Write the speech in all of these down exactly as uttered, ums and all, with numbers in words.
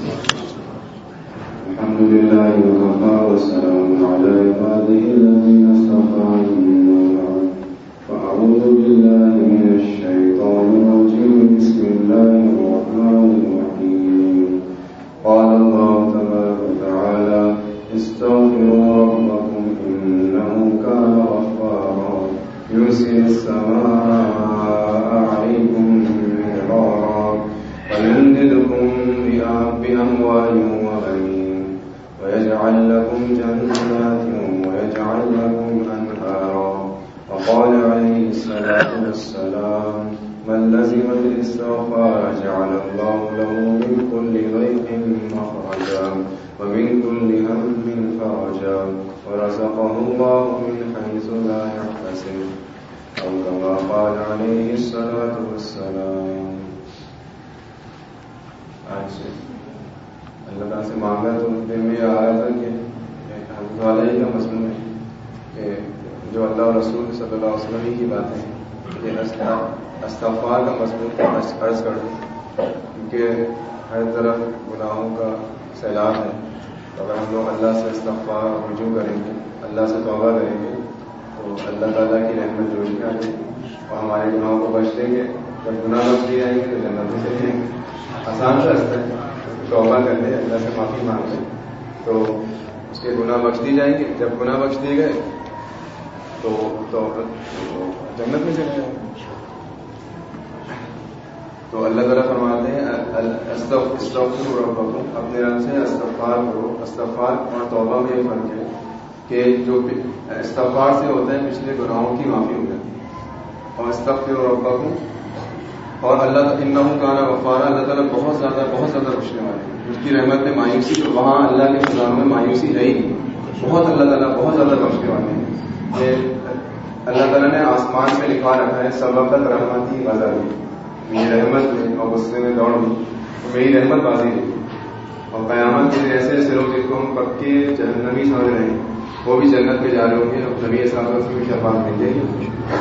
الحمد لله وكفى والسلام على عباده الذين اصطفى أما بعد فأعوذ بالله من الشيطان الرجيم بسم الله الرحمن الرحيم قال الله تبارك وتعالى استغفروا ربكم إنه كان غفارا يرسل السماء عليكم مدرارا ويمددكم بأموال وبنين ويجعل لكم جنات ويجعل لكم أنهارا وقال عليه الصلاة والسلام من لزم الاستغفار جعل الله له من كل ضيق مخرجا ومن كل هم فرجا ورزقه الله من حيث لا يحتسب أو كما قال عليه الصلاة والسلام. آج اللہ تعالیٰ سے مانگا تو دل میں آ رہا تھا کہ حضرت والا ہی کا مضمون ہے کہ جو اللہ اور رسول صلی اللہ علیہ وسلم کی باتیں ہیں کہ استغفار کا مضمون عرض کر دوں کیونکہ ہر طرف گناہوں کا سیلاب ہے. اگر ہم لوگ اللہ سے استغفار رجوع کریں گے, اللہ سے توبہ کریں گے تو اللہ تعالیٰ کی رحمت جوش میں آ جائے گی اور ہمارے گناہوں کو بچ لیں گے. جب گناہ بچ دیے جائیں گے تو جنت میں چلے جائیں گے. آسان راستہ ہے, توبہ کر لیں, اللہ سے معافی مانگ لیں تو اس کے گناہ بخش دی جائیں گے. جب گناہ بخش دیے گئے تو جنت میں چلے جائیں گے. تو اللہ تعالیٰ فرماتے ہیں استغفروا ربکم, اپنے رب سے استغفار کرو. استغفار اور توبہ میں یہ فرق ہے کہ جو استغفار سے ہوتا ہے پچھلے گناہوں کی معافی ہو جاتی ہے, اور استغفروا ربکم اور اللہ انہ کان غفارا, اللہ تعالیٰ بہت زیادہ بہت زیادہ بخشنے والے ہیں. اس کی رحمت میں مایوسی تو وہاں اللہ کے خزانوں میں مایوسی ہے ہی نہیں, بہت اللہ تعالیٰ بہت زیادہ بخشنے والے ہیں. یہ اللہ تعالیٰ نے آسمان میں لکھا رکھا ہے سبقت رحمتی غضبی, میری رحمت میں اور غصے میں دوڑ گئی تو میری رحمت بازی رہی. اور قیامت کے ایسے ایسے لوگ جن کو ہم پکے جہنمی سمجھ رہے ہیں وہ بھی جنت میں جا رہے ہوں گے, اور نبی صلی اللہ علیہ وسلم کی شفاعت مل جائے گی.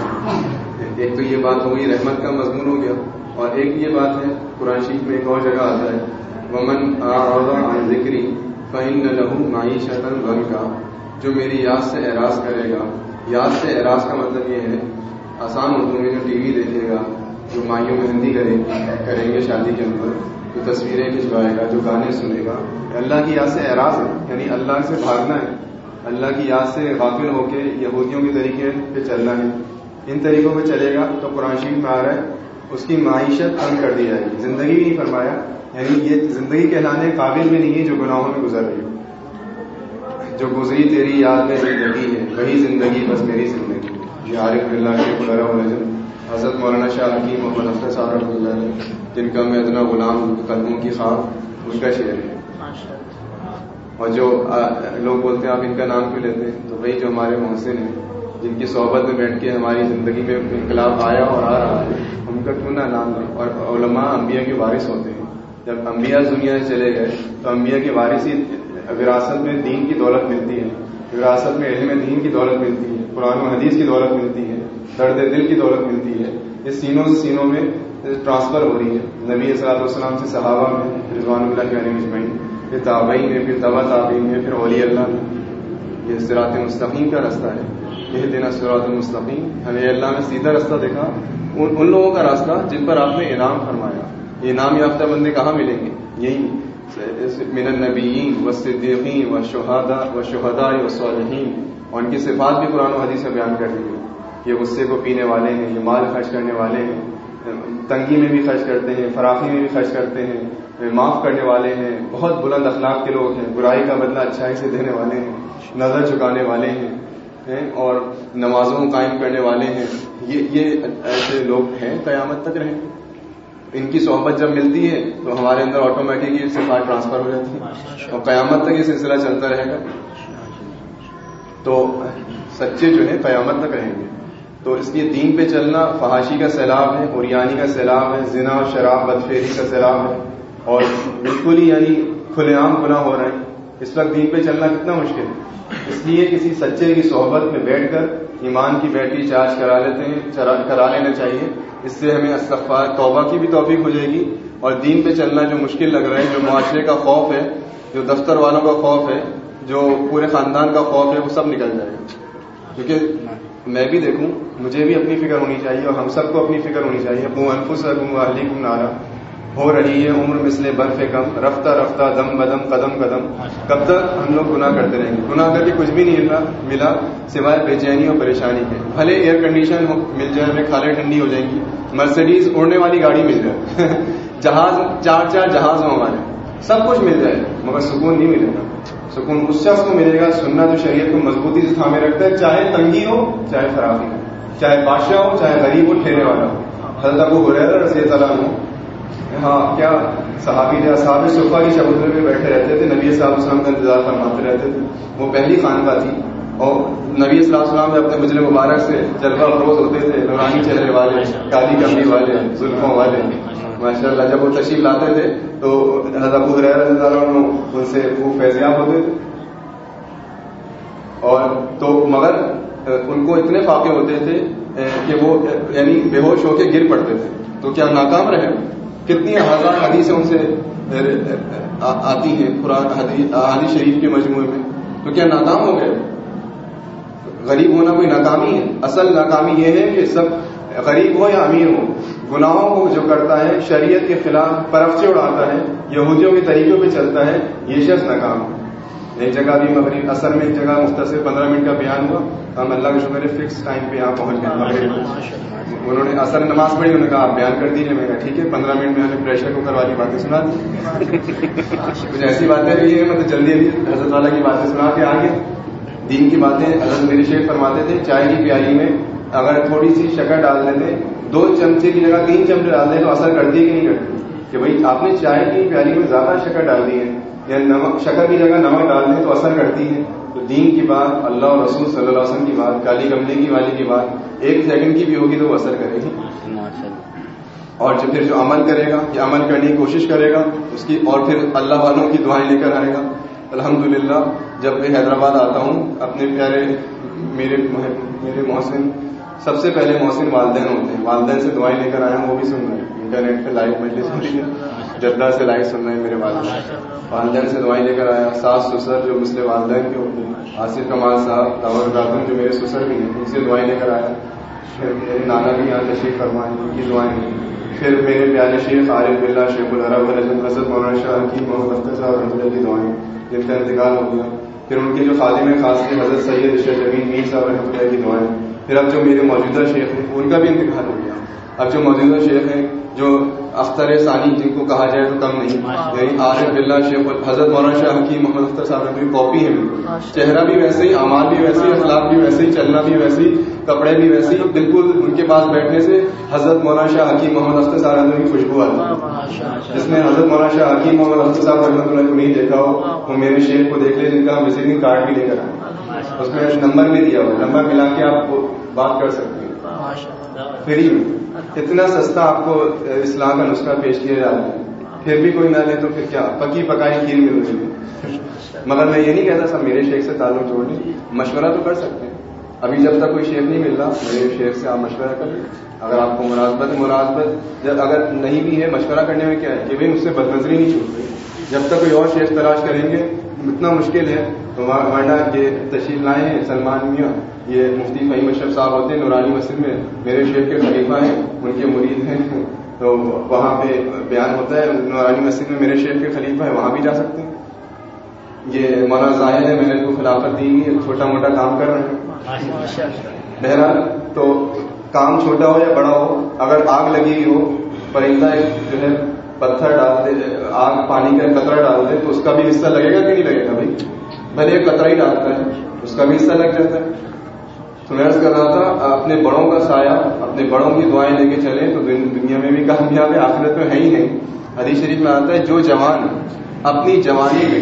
ایک تو یہ بات ہو گئی, رحمت کا مضمون ہو گیا. اور ایک یہ بات ہے قرآن شریف میں ایک اور جگہ آتا ہے ومن اعرض عن ذکری فإن له معیشۃ ضنکا, جو میری یاد سے اعراض کرے گا. یاد سے اعراض کا مطلب یہ ہے آسان اردو میں جو ٹی وی دیکھے گا, جو مائیوں میں ہندی کرے کریں گے شادی کے اندر, جو تصویریں کھنچوائے گا, جو گانے سنے گا, اللہ کی یاد سے اعراض ہے, یعنی اللہ سے بھاگنا ہے, اللہ کی یاد سے غافل ہو کے یہودیوں کے طریقے پہ چلنا ہے. ان طریقوں پہ چلے گا تو قرآن شریف میں آ رہا ہے اس کی معیشت تنگ کر دی جائے گی. زندگی نہیں فرمایا, یعنی یہ زندگی کہلانے قابل بھی نہیں ہے جو گناہوں میں گزر رہی ہو. جو گزری تیری یاد میں زندگی ہے وہی زندگی بس میری زندگی. یہ عارف اللہ کے خدا ولجن حضرت مولانا شاہ حکیم محمد اختر صاحب رحمۃ اللہ علیہ, جن کا میں اتنا غلام قدموں کی خواب, ان کا شعر ہے. اور جو لوگ بولتے ہیں آپ ان کا نام کیوں لیتے ہیں, تو وہی جو ہمارے محسن ہیں جن کی صحبت میں بیٹھ کے ہماری زندگی میں انقلاب آیا اور آ رہا ہے, ہم کا کیوں نہ نام لیں. اور علماء انبیاء کے وارث ہوتے ہیں. جب انبیاء دنیا سے چلے گئے تو انبیاء کی وارث ہی وراثت میں دین کی دولت ملتی ہے, وراثت میں علم دین کی دولت ملتی ہے, قرآن و حدیث کی دولت ملتی ہے, درد دل کی دولت ملتی ہے. یہ سینوں سے سینوں میں ٹرانسفر ہو رہی ہے. نبی صلی اللہ علیہ وسلم سے صحابہ میں, رضوان اللہ علیہم اجمعین, پھر تابعین میں, پھر تبع تابعین میں, پھر اولیاء اللہ میں. یہ صراط مستقیم کا راستہ ہے. اہدنا الصراط المستقیم, ہمیں اللہ نے سیدھا راستہ دیکھا. ان, ان لوگوں کا راستہ جن پر آپ نے انعام فرمایا. یہ انعام یافتہ بندے کہاں ملیں گے؟ یہی من النبیین والصدیقین والشہداء والشہداء والصالحین. اور ان کی صفات بھی قرآن و حدیث میں بیان کر دی گئی. یہ غصے کو پینے والے ہیں, یہ مال خرچ کرنے والے ہیں, تنگی میں بھی خرچ کرتے ہیں, فراخی میں بھی خرچ کرتے ہیں, معاف کرنے والے ہیں, بہت بلند اخلاق کے لوگ ہیں, برائی کا بدلہ اچھائی سے دینے والے ہیں, نظر جھکانے والے ہیں اور نمازوں کو قائم کرنے والے ہیں. یہ یہ ایسے لوگ ہیں قیامت تک رہیں گے. ان کی صحبت جب ملتی ہے تو ہمارے اندر آٹومیٹکلی صفات ٹرانسفر ہو جاتی ہے اور قیامت تک یہ سلسلہ چلتا رہے گا. تو سچے جو ہیں قیامت تک رہیں گے. تو اس لیے دین پہ چلنا فحاشی کا سیلاب ہے, اوریانی کا سیلاب ہے, زنا اور شراب بدفیری کا سیلاب ہے, اور بالکل ہی یعنی کھلے عام گناہ ہو رہے ہیں. اس وقت دین پہ چلنا کتنا مشکل ہے. اس لیے کسی سچے کی صحبت میں بیٹھ کر ایمان کی بیٹری چارج کرا لیتے ہیں کرا لینا چاہیے. اس سے ہمیں استغفار توبہ کی بھی توفیق ہو جائے گی اور دین پہ چلنا جو مشکل لگ رہا ہے، جو معاشرے کا خوف ہے، جو دفتر والوں کا خوف ہے، جو پورے خاندان کا خوف ہے، وہ سب نکل جائے گا. کیونکہ میں بھی دیکھوں، مجھے بھی اپنی فکر ہونی چاہیے اور ہم سب کو اپنی فکر ہونی چاہیے. ابو انفسکم واہلیکم نارا. ہو رہی ہے عمر مثل برف کم، رفتہ رفتہ دم بدم قدم قدم. کب تک ہم لوگ گناہ کرتے رہیں گے؟ گناہ کر کے کچھ بھی نہیں ملا سوائے بے چینی اور پریشانی کے. بھلے ایئر کنڈیشن مل جائے، ہمیں کھالیں ٹھنڈی ہو جائیں گی، مرسیڈیز اڑنے والی گاڑی مل جائے، جہاز چار چار جہاز ہوں ہمارے، سب کچھ مل جائے، مگر سکون نہیں ملے گا. سکون اس شخص کو ملے گا سنت و شریعت کو مضبوطی سے تھامے رکھتا ہے، چاہے تنگی ہو چاہے فراغی ہو، چاہے بادشاہ ہو چاہے غریب ہو، ٹھہرے والا ہو. حضرت ابو ہریرہ رضی اللہ عنہ، ہاں کیا صحابی تھے، اصحاب صفہ کی چبوترے میں بیٹھے رہتے تھے، نبی صلی اللہ علیہ وسلم کا انتظار فرماتے رہتے تھے. وہ پہلی خانقاہ تھی اور نبی صلی اللہ علیہ وسلم اپنے مجل مبارک سے جلوہ افروز ہوتے تھے، نورانی چہرے والے، کالی کملی والے، زلفوں والے، ماشاء اللہ. جب وہ تشریف لاتے تھے تو حضرت ابو ہریرہ رضی اللہ عنہ ان سے وہ فیضیاب ہوتے تھے، اور تو مگر ان کو اتنے فاقے ہوتے تھے کہ وہ یعنی بے ہوش ہو کے گر پڑتے تھے. تو کیا ناکام رہے؟ کتنی ہزار حدیثیں ان سے آتی ہیں قرآن حدیث شریف کے مجموعے میں، تو کیا ناکام ہو گئے؟ غریب ہونا کوئی ناکامی ہے؟ اصل ناکامی یہ ہے کہ سب غریب ہو یا امیر ہو، گناہوں کو جو کرتا ہے، شریعت کے خلاف پرفچے اڑاتا ہے، یہودیوں کے طریقوں پہ چلتا ہے، یہ شخص ناکام ہے. ایک جگہ بھی مغرب اثر میں ایک جگہ مختصر پندرہ منٹ کا بیان ہوا، ہم اللہ کا شکر ہے فکس ٹائم پہ یہاں پہنچ گئے مغرب. انہوں نے اثر نماز پڑھی، انہوں نے کہا آپ بیان کر دیجیے. میں کہا ٹھیک ہے، پندرہ منٹ میں ہمیں پریشر کوکر والی باتیں سنا دی. کچھ ایسی باتیں بھی ہیں مطلب جلدی جلدی حضرت والا کی باتیں سنا کے آگے دین کی باتیں. حضرت میرے شیخ فرماتے تھے چائے کی پیالی میں اگر تھوڑی سی شکر ڈال دیتے، دو چمچے کی جگہ تین چمچے ڈال دیں تو اثر کرتی ہے کہ نہیں کرتی؟ کہ بھائی آپ نے چائے کی پیالی میں زیادہ شکر ڈال دی ہے یا نمک، شکر کی جگہ نمک ڈال دیں تو اثر کرتی ہے. تو دین کی بات، اللہ اور رسول صلی اللہ علیہ وسلم کی بات، کالی کملی کی والی کی بات ایک سیکنڈ کی بھی ہوگی تو وہ اثر کرے گی. اور جو پھر جو عمل کرے گا یا عمل کرنے کی کوشش کرے گا اس کی، اور پھر اللہ والوں کی دعائیں لے کر آئے گا. الحمدللہ جب میں حیدرآباد آتا ہوں اپنے پیارے میرے میرے محسن، سب سے پہلے محسن والدین ہوتے ہیں، والدین سے دعائیں لے کر آیا ہوں، وہ بھی سن رہے ہیں انٹرنیٹ پہ لائیو مجلس ہوتی ہے، جدہ سے لائیو سن رہے ہیں میرے والدین. والدین سے دعائیں لے کر آیا. ساس سسر جو مسلم والدین کے ہوتے ہیں، آصف کمال صاحب داور خاتون جو میرے سسر بھی ہیں، ان سے دعائیں لے کر آیا. پھر میرے نانا بھی یہاں تشریف فرمائے، ان کی دعائیں. پھر میرے پیارے شیخ عارف باللہ شیخ العرب حضرت مولانا شاہ حکیم محمد اختر صاحب رحمۃ اللہ کی دعائیں، جن کا انتقال ہو گیا. پھر ان کے جو خادم خاص تھے حضرت سید اشرف جمیل میر صاحب رحمۃ اللہ کی دعائیں. پھر اب جو میرے موجودہ شیخ ہیں ان کا بھی انتقال ہو گیا. اب جو موجودہ شیخ ہیں جو اختر ثانی جن کو کہا جائے تو کم نہیں، یعنی عارف باللہ شیخ حضرت مولانا شاہ حکیم محمد اختر صاحب کی کاپی ہے بالکل. چہرہ بھی ویسے ہی، اعمال بھی ویسے ہی، اخلاق بھی ویسے ہی، چلنا بھی ویسے ہی، کپڑے بھی ویسے ہی، بالکل ان کے پاس بیٹھنے سے حضرت مولانا شاہ حکیم محمد اختر صاحب کی خوشبو آتی ہے. جس نے حضرت مولانا شاہ حکیم محمد اختر صاحب رحمۃ اللہ کو نہیں دیکھا ہو وہ میرے شیخ کو دیکھ لے، جن کا ہم وزٹنگ کارڈ بھی لے کر آئے، اس میں نمبر بھی دیا ہوا، نمبر ملا کے آپ بات کر سکتے ہیں فری میں. اتنا سستا آپ کو اسلام کا نسخہ پیش کیا جا رہا ہے، پھر بھی کوئی نہ لے تو پھر کیا پکی پکائی کھیر مل رہی ہے. مگر میں یہ نہیں کہتا سب میرے شیخ سے تعلق جوڑ لیں، مشورہ تو کر سکتے ہیں. ابھی جب تک کوئی شیخ نہیں مل رہا میرے شیخ سے آپ مشورہ کر لیں. اگر آپ کو مراقبت مراقبت جب اگر نہیں بھی ہے، مشورہ کرنے میں کیا ہے کہ بھائی مجھ سے بدنظری نہیں چھوٹ رہی. جب تک کوئی اور شیخ تلاش کریں گے اتنا مشکل ہے. ورنہ یہ تشریف لائے ہیں سلمان میاں، یہ مفتی فہیم اشرف صاحب ہوتے ہیں نورانی مسجد میں، میرے شیخ کے خلیفہ ہیں، ان کے مرید ہیں، تو وہاں پہ بیان ہوتا ہے نورانی مسجد میں، میرے شیخ کے خلیفہ ہے، وہاں بھی جا سکتے ہیں. یہ مولانا ظاہر ہے، میں نے کو خلافت دی ہے، چھوٹا موٹا کام کر رہے ہیں. بہرحال تو کام چھوٹا ہو یا بڑا ہو، اگر آگ لگی ہو، پرندہ جو ہے پتھر ڈال دے، آگ پانی کا قطرہ ڈال دے تو اس کا بھی حصہ لگے گا کہ نہیں لگے گا؟ بھائی بھلے ایک قطرہ ہی ڈالتا ہے اس کا بھی حصہ لگ جاتا ہے. تو میں عرض کر رہا تھا اپنے بڑوں کا سایہ، اپنے بڑوں کی دعائیں لے کے چلیں تو دنیا میں بھی کامیاب ہے، آخرت میں ہے ہی نہیں. حدیث شریف میں آتا ہے جو جوان اپنی جوانی میں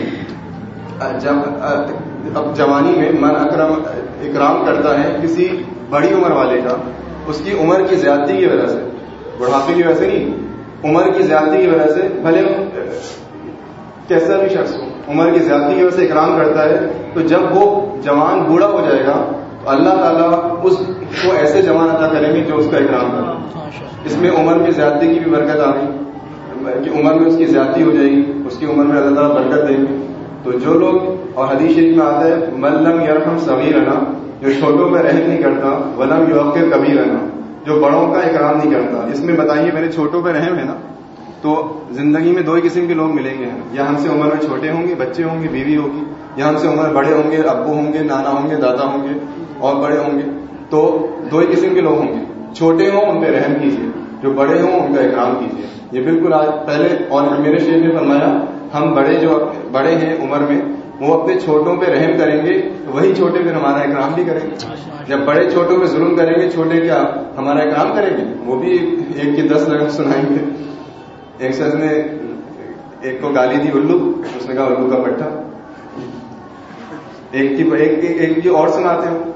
اب جوانی میں من اکرم اکرام کرتا ہے کسی بڑی عمر والے کا، اس کی عمر کی زیادتی کی وجہ سے، بڑھاپے کی وجہ سے نہیں، عمر کی زیادتی کی وجہ سے، بھلے کیسا بھی شخص ہو، عمر کی زیادتی کی وجہ سے اکرام کرتا ہے، تو جب وہ جوان بوڑھا ہو جائے گا تو اللہ تعالیٰ اس کو ایسے جوان عطا کریں گے جو اس کا اکرام کرے. اس میں عمر کی زیادتی کی بھی برکت آ گئی. کہ عمر میں اس کی زیادتی ہو جائے گی، اس کی عمر میں اللہ تعالیٰ برکت دیں گے. تو جو لوگ، اور حدیث شریف میں آتا ہے من لم یرحم صغیرنا، جو چھوٹوں پہ رحم نہیں کرتا، ولم یوقر کبیرنا، جو بڑوں کا اکرام نہیں کرتا. اس میں بتائیے میرے چھوٹوں پہ رحم ہے نا، تو زندگی میں دو ہی قسم کے لوگ ملیں گے، یا ہم سے عمر میں چھوٹے ہوں گے، بچے ہوں گے، بیوی ہوگی، یا ہم سے عمر بڑے ہوں گے، ابو ہوں گے، نانا ہوں گے، دادا ہوں گے اور بڑے ہوں گے. تو دو ہی قسم کے لوگ ہوں گے، چھوٹے ہوں ان پہ رحم کیجیے، جو بڑے ہوں ان کا اکرام کیجیے. یہ بالکل آج پہلے، اور میرے شیخ نے فرمایا ہم بڑے جو بڑے ہیں عمر میں، وہ اپنے چھوٹوں پہ رحم کریں گے تو وہی چھوٹے پھر ہمارا اکرام بھی کریں گے. جب بڑے چھوٹوں پہ ظلم کریں گے، چھوٹے کیا ہمارا اکرام کریں گے؟ وہ بھی ایک کی دس لگن سنائیں گے. ایک شخص نے ایک کو گالی دی الو، اس نے کہا الو کا پٹھا. ایک کی ایک, ایک کی اور سناتے ہو.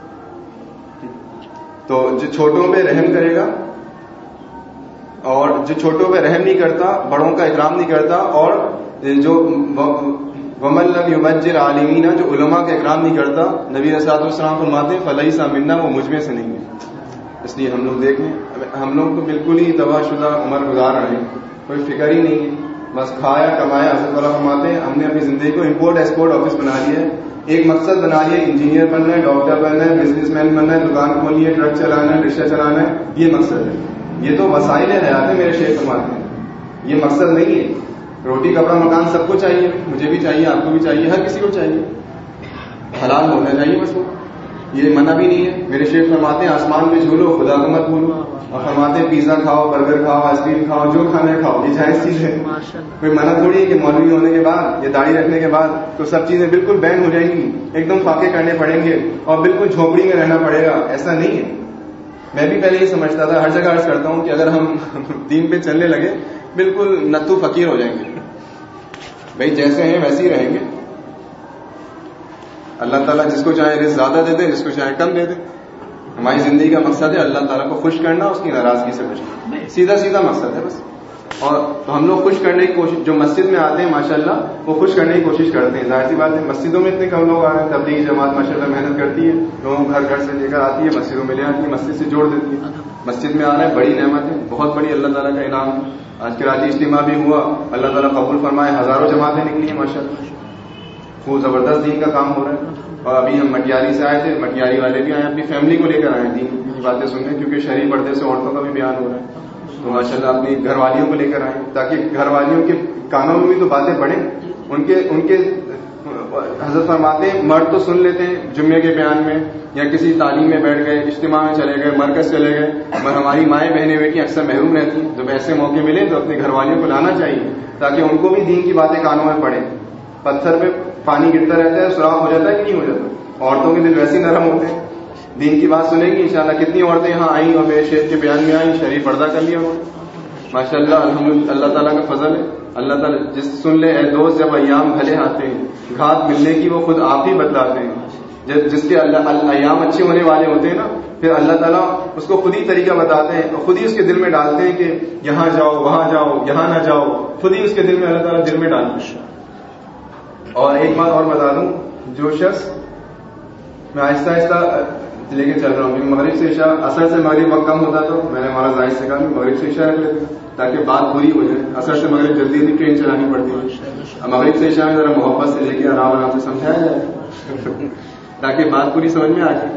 تو جو چھوٹوں پہ رحم کرے گا، اور جو چھوٹوں پہ رحم نہیں کرتا، بڑوں کا اکرام نہیں کرتا، اور جو ومن لم یبجر عالمین، جو علماء کا اکرام نہیں کرتا، نبی صلی اللہ علیہ وسلم فرماتے ہیں فلیس منا، وہ مجھ میں سے نہیں ہے. اس لیے ہم لوگ دیکھ لیں، ہم لوگ تو بالکل ہی تباہ شدہ عمر گزار رہے ہیں، کوئی فکر ہی نہیں ہے، بس کھایا کمایا. حضرت والا فرماتے ہیں ہم نے اپنی زندگی کو امپورٹ ایکسپورٹ آفس بنا لیا ہے. ایک مقصد بنا لیا، انجینئر بننا ہے، ڈاکٹر بننا ہے، بزنس مین بننا ہے، دکان کھولنی ہے، ٹرک چلانا ہے، رکشہ چلانا ہے. یہ مقصد ہے. یہ تو وسائل حیات ہے میرے شیخ فرماتے ہیں، یہ مقصد نہیں ہے. روٹی کپڑا مکان سب کو چاہیے، مجھے بھی چاہیے، آپ کو بھی چاہیے، ہر کسی کو چاہیے، حلال ہونا چاہیے بس. وہ یہ منع بھی نہیں ہے. میرے شیخ فرماتے ہیں آسمان میں جھولو، خدا کو مت بھولو. اور فرماتے ہیں پیزا کھاؤ، برگر کھاؤ، آئس کریم کھاؤ، جو کھانا کھاؤ، یہ جائز چیز ہے. کوئی منع تھوڑی ہے کہ مولوی ہونے کے بعد یا داڑھی رکھنے کے بعد تو سب چیزیں بالکل بین ہو جائیں گی، ایک دم فاقے کرنے پڑیں گے اور بالکل جھوپڑی میں رہنا پڑے گا. ایسا نہیں ہے. میں بھی پہلے یہ سمجھتا تھا، ہر جگہ عرض کرتا ہوں کہ اگر ہم دین پہ چلنے لگے بالکل نتو فقیر ہو جائیں گے. بھائی جیسے ہیں ویسے ہی رہیں گے. اللہ تعالیٰ جس کو چاہے رزق زیادہ دے دے، جس کو چاہے کم دے دے. ہماری زندگی کا مقصد ہے اللہ تعالیٰ کو خوش کرنا، اس کی ناراضگی سے بچنا. سیدھا سیدھا مقصد ہے بس. اور تو ہم لوگ خوش کرنے کی کوشش، جو مسجد میں آتے ہیں ماشاءاللہ وہ خوش کرنے کی کوشش کرتے ہیں. ظاہر سی بات ہے مسجدوں میں اتنے کم لوگ آ رہے ہیں. تبلیغی جماعت ماشاءاللہ محنت کرتی ہے، لوگوں کو گھر گھر سے لے کر آتی ہے، مسجدوں میں لے آتی ہے، مسجد سے جوڑ دیتی ہے. مسجد میں آ رہے ہیں، بڑی نعمت ہے، بہت بڑی اللہ تعالیٰ کا انعام ہے. آج کراچی اجتماع بھی ہوا، اللہ تعالیٰ قبول فرمائے، ہزاروں جماعتیں نکلی ہیں ماشاءاللہ. خوب زبردست دین کا کام ہو رہا ہے. اور ابھی ہم مٹیاری سے آئے تھے، مٹیاری والے بھی آئے، اپنی فیملی کو لے کر آئے دین کی باتیں سننے، کیونکہ شرعی پردے سے عورتوں کا بھی بیان ہو رہا ہے. تو ماشاءاللہ اپنی گھر والیوں کو لے کر آئے تاکہ گھر والیوں کے کانوں میں بھی تو باتیں پڑیں. ان کے ان کے حضرت فرماتے ہیں مرد تو سن لیتے ہیں جمعے کے بیان میں یا کسی تعلیم میں بیٹھ گئے، اجتماع میں چلے گئے، مرکز چلے گئے، مگر ہماری مائیں بہنیں بیٹیاں اکثر محروم رہتی ہیں. جب ایسے موقع ملے تو اپنے گھر والیوں کو لانا چاہیے تاکہ ان کو بھی دین کی باتیں کانوں میں پڑیں. پتھر پہ پانی گرتا رہتا ہے، سوراخ ہو جاتا ہے کہ نہیں ہو جاتا؟ عورتوں کے دل ویسے نرم ہوتے ہیں، دین کی بات سنیں گی انشاءاللہ. کتنی عورتیں یہاں آئیں اور میرے شیخ کے بیان میں آئیں، شرعی پردہ کر لیا انہوں نے ماشاءاللہ. الحمدللہ اللہ تعالیٰ کا فضل ہے. اللہ تعالیٰ جس سن لے اے دوست جب ایام بھلے آتے ہیں، گھات ملنے کی وہ خود آپ ہی بتلاتے ہیں. جب جس کے اللہ ایام اچھے ہونے والے ہوتے ہیں نا، پھر اللہ تعالیٰ اس کو خود ہی طریقہ بتاتے ہیں اور خود ہی اس کے دل میں ڈالتے ہیں کہ یہاں جاؤ، وہاں جاؤ، یہاں نہ جاؤ. خود ہی اس کے دل میں اللہ تعالیٰ دل میں ڈالتے ہیں. اور ایک بات اور بتا دوں، جو شخص، میں آہستہ آہستہ لے کے چل رہا ہوں، مغرب سے عشاء، اثر سے مغرب وقت کم ہوتا تو میں نے ہمارا ظاہر سے کہا مغرب سے عشاء رکھ لیتے تاکہ بات پوری ہو جائے. اثر سے مغرب جلدی جلدی ٹرین چلانی پڑتی ہے. مغرب سے عشاء میں ذرا محبت سے لے کے آرام آرام سے سمجھایا جائے تاکہ بات پوری سمجھ میں آ جائے.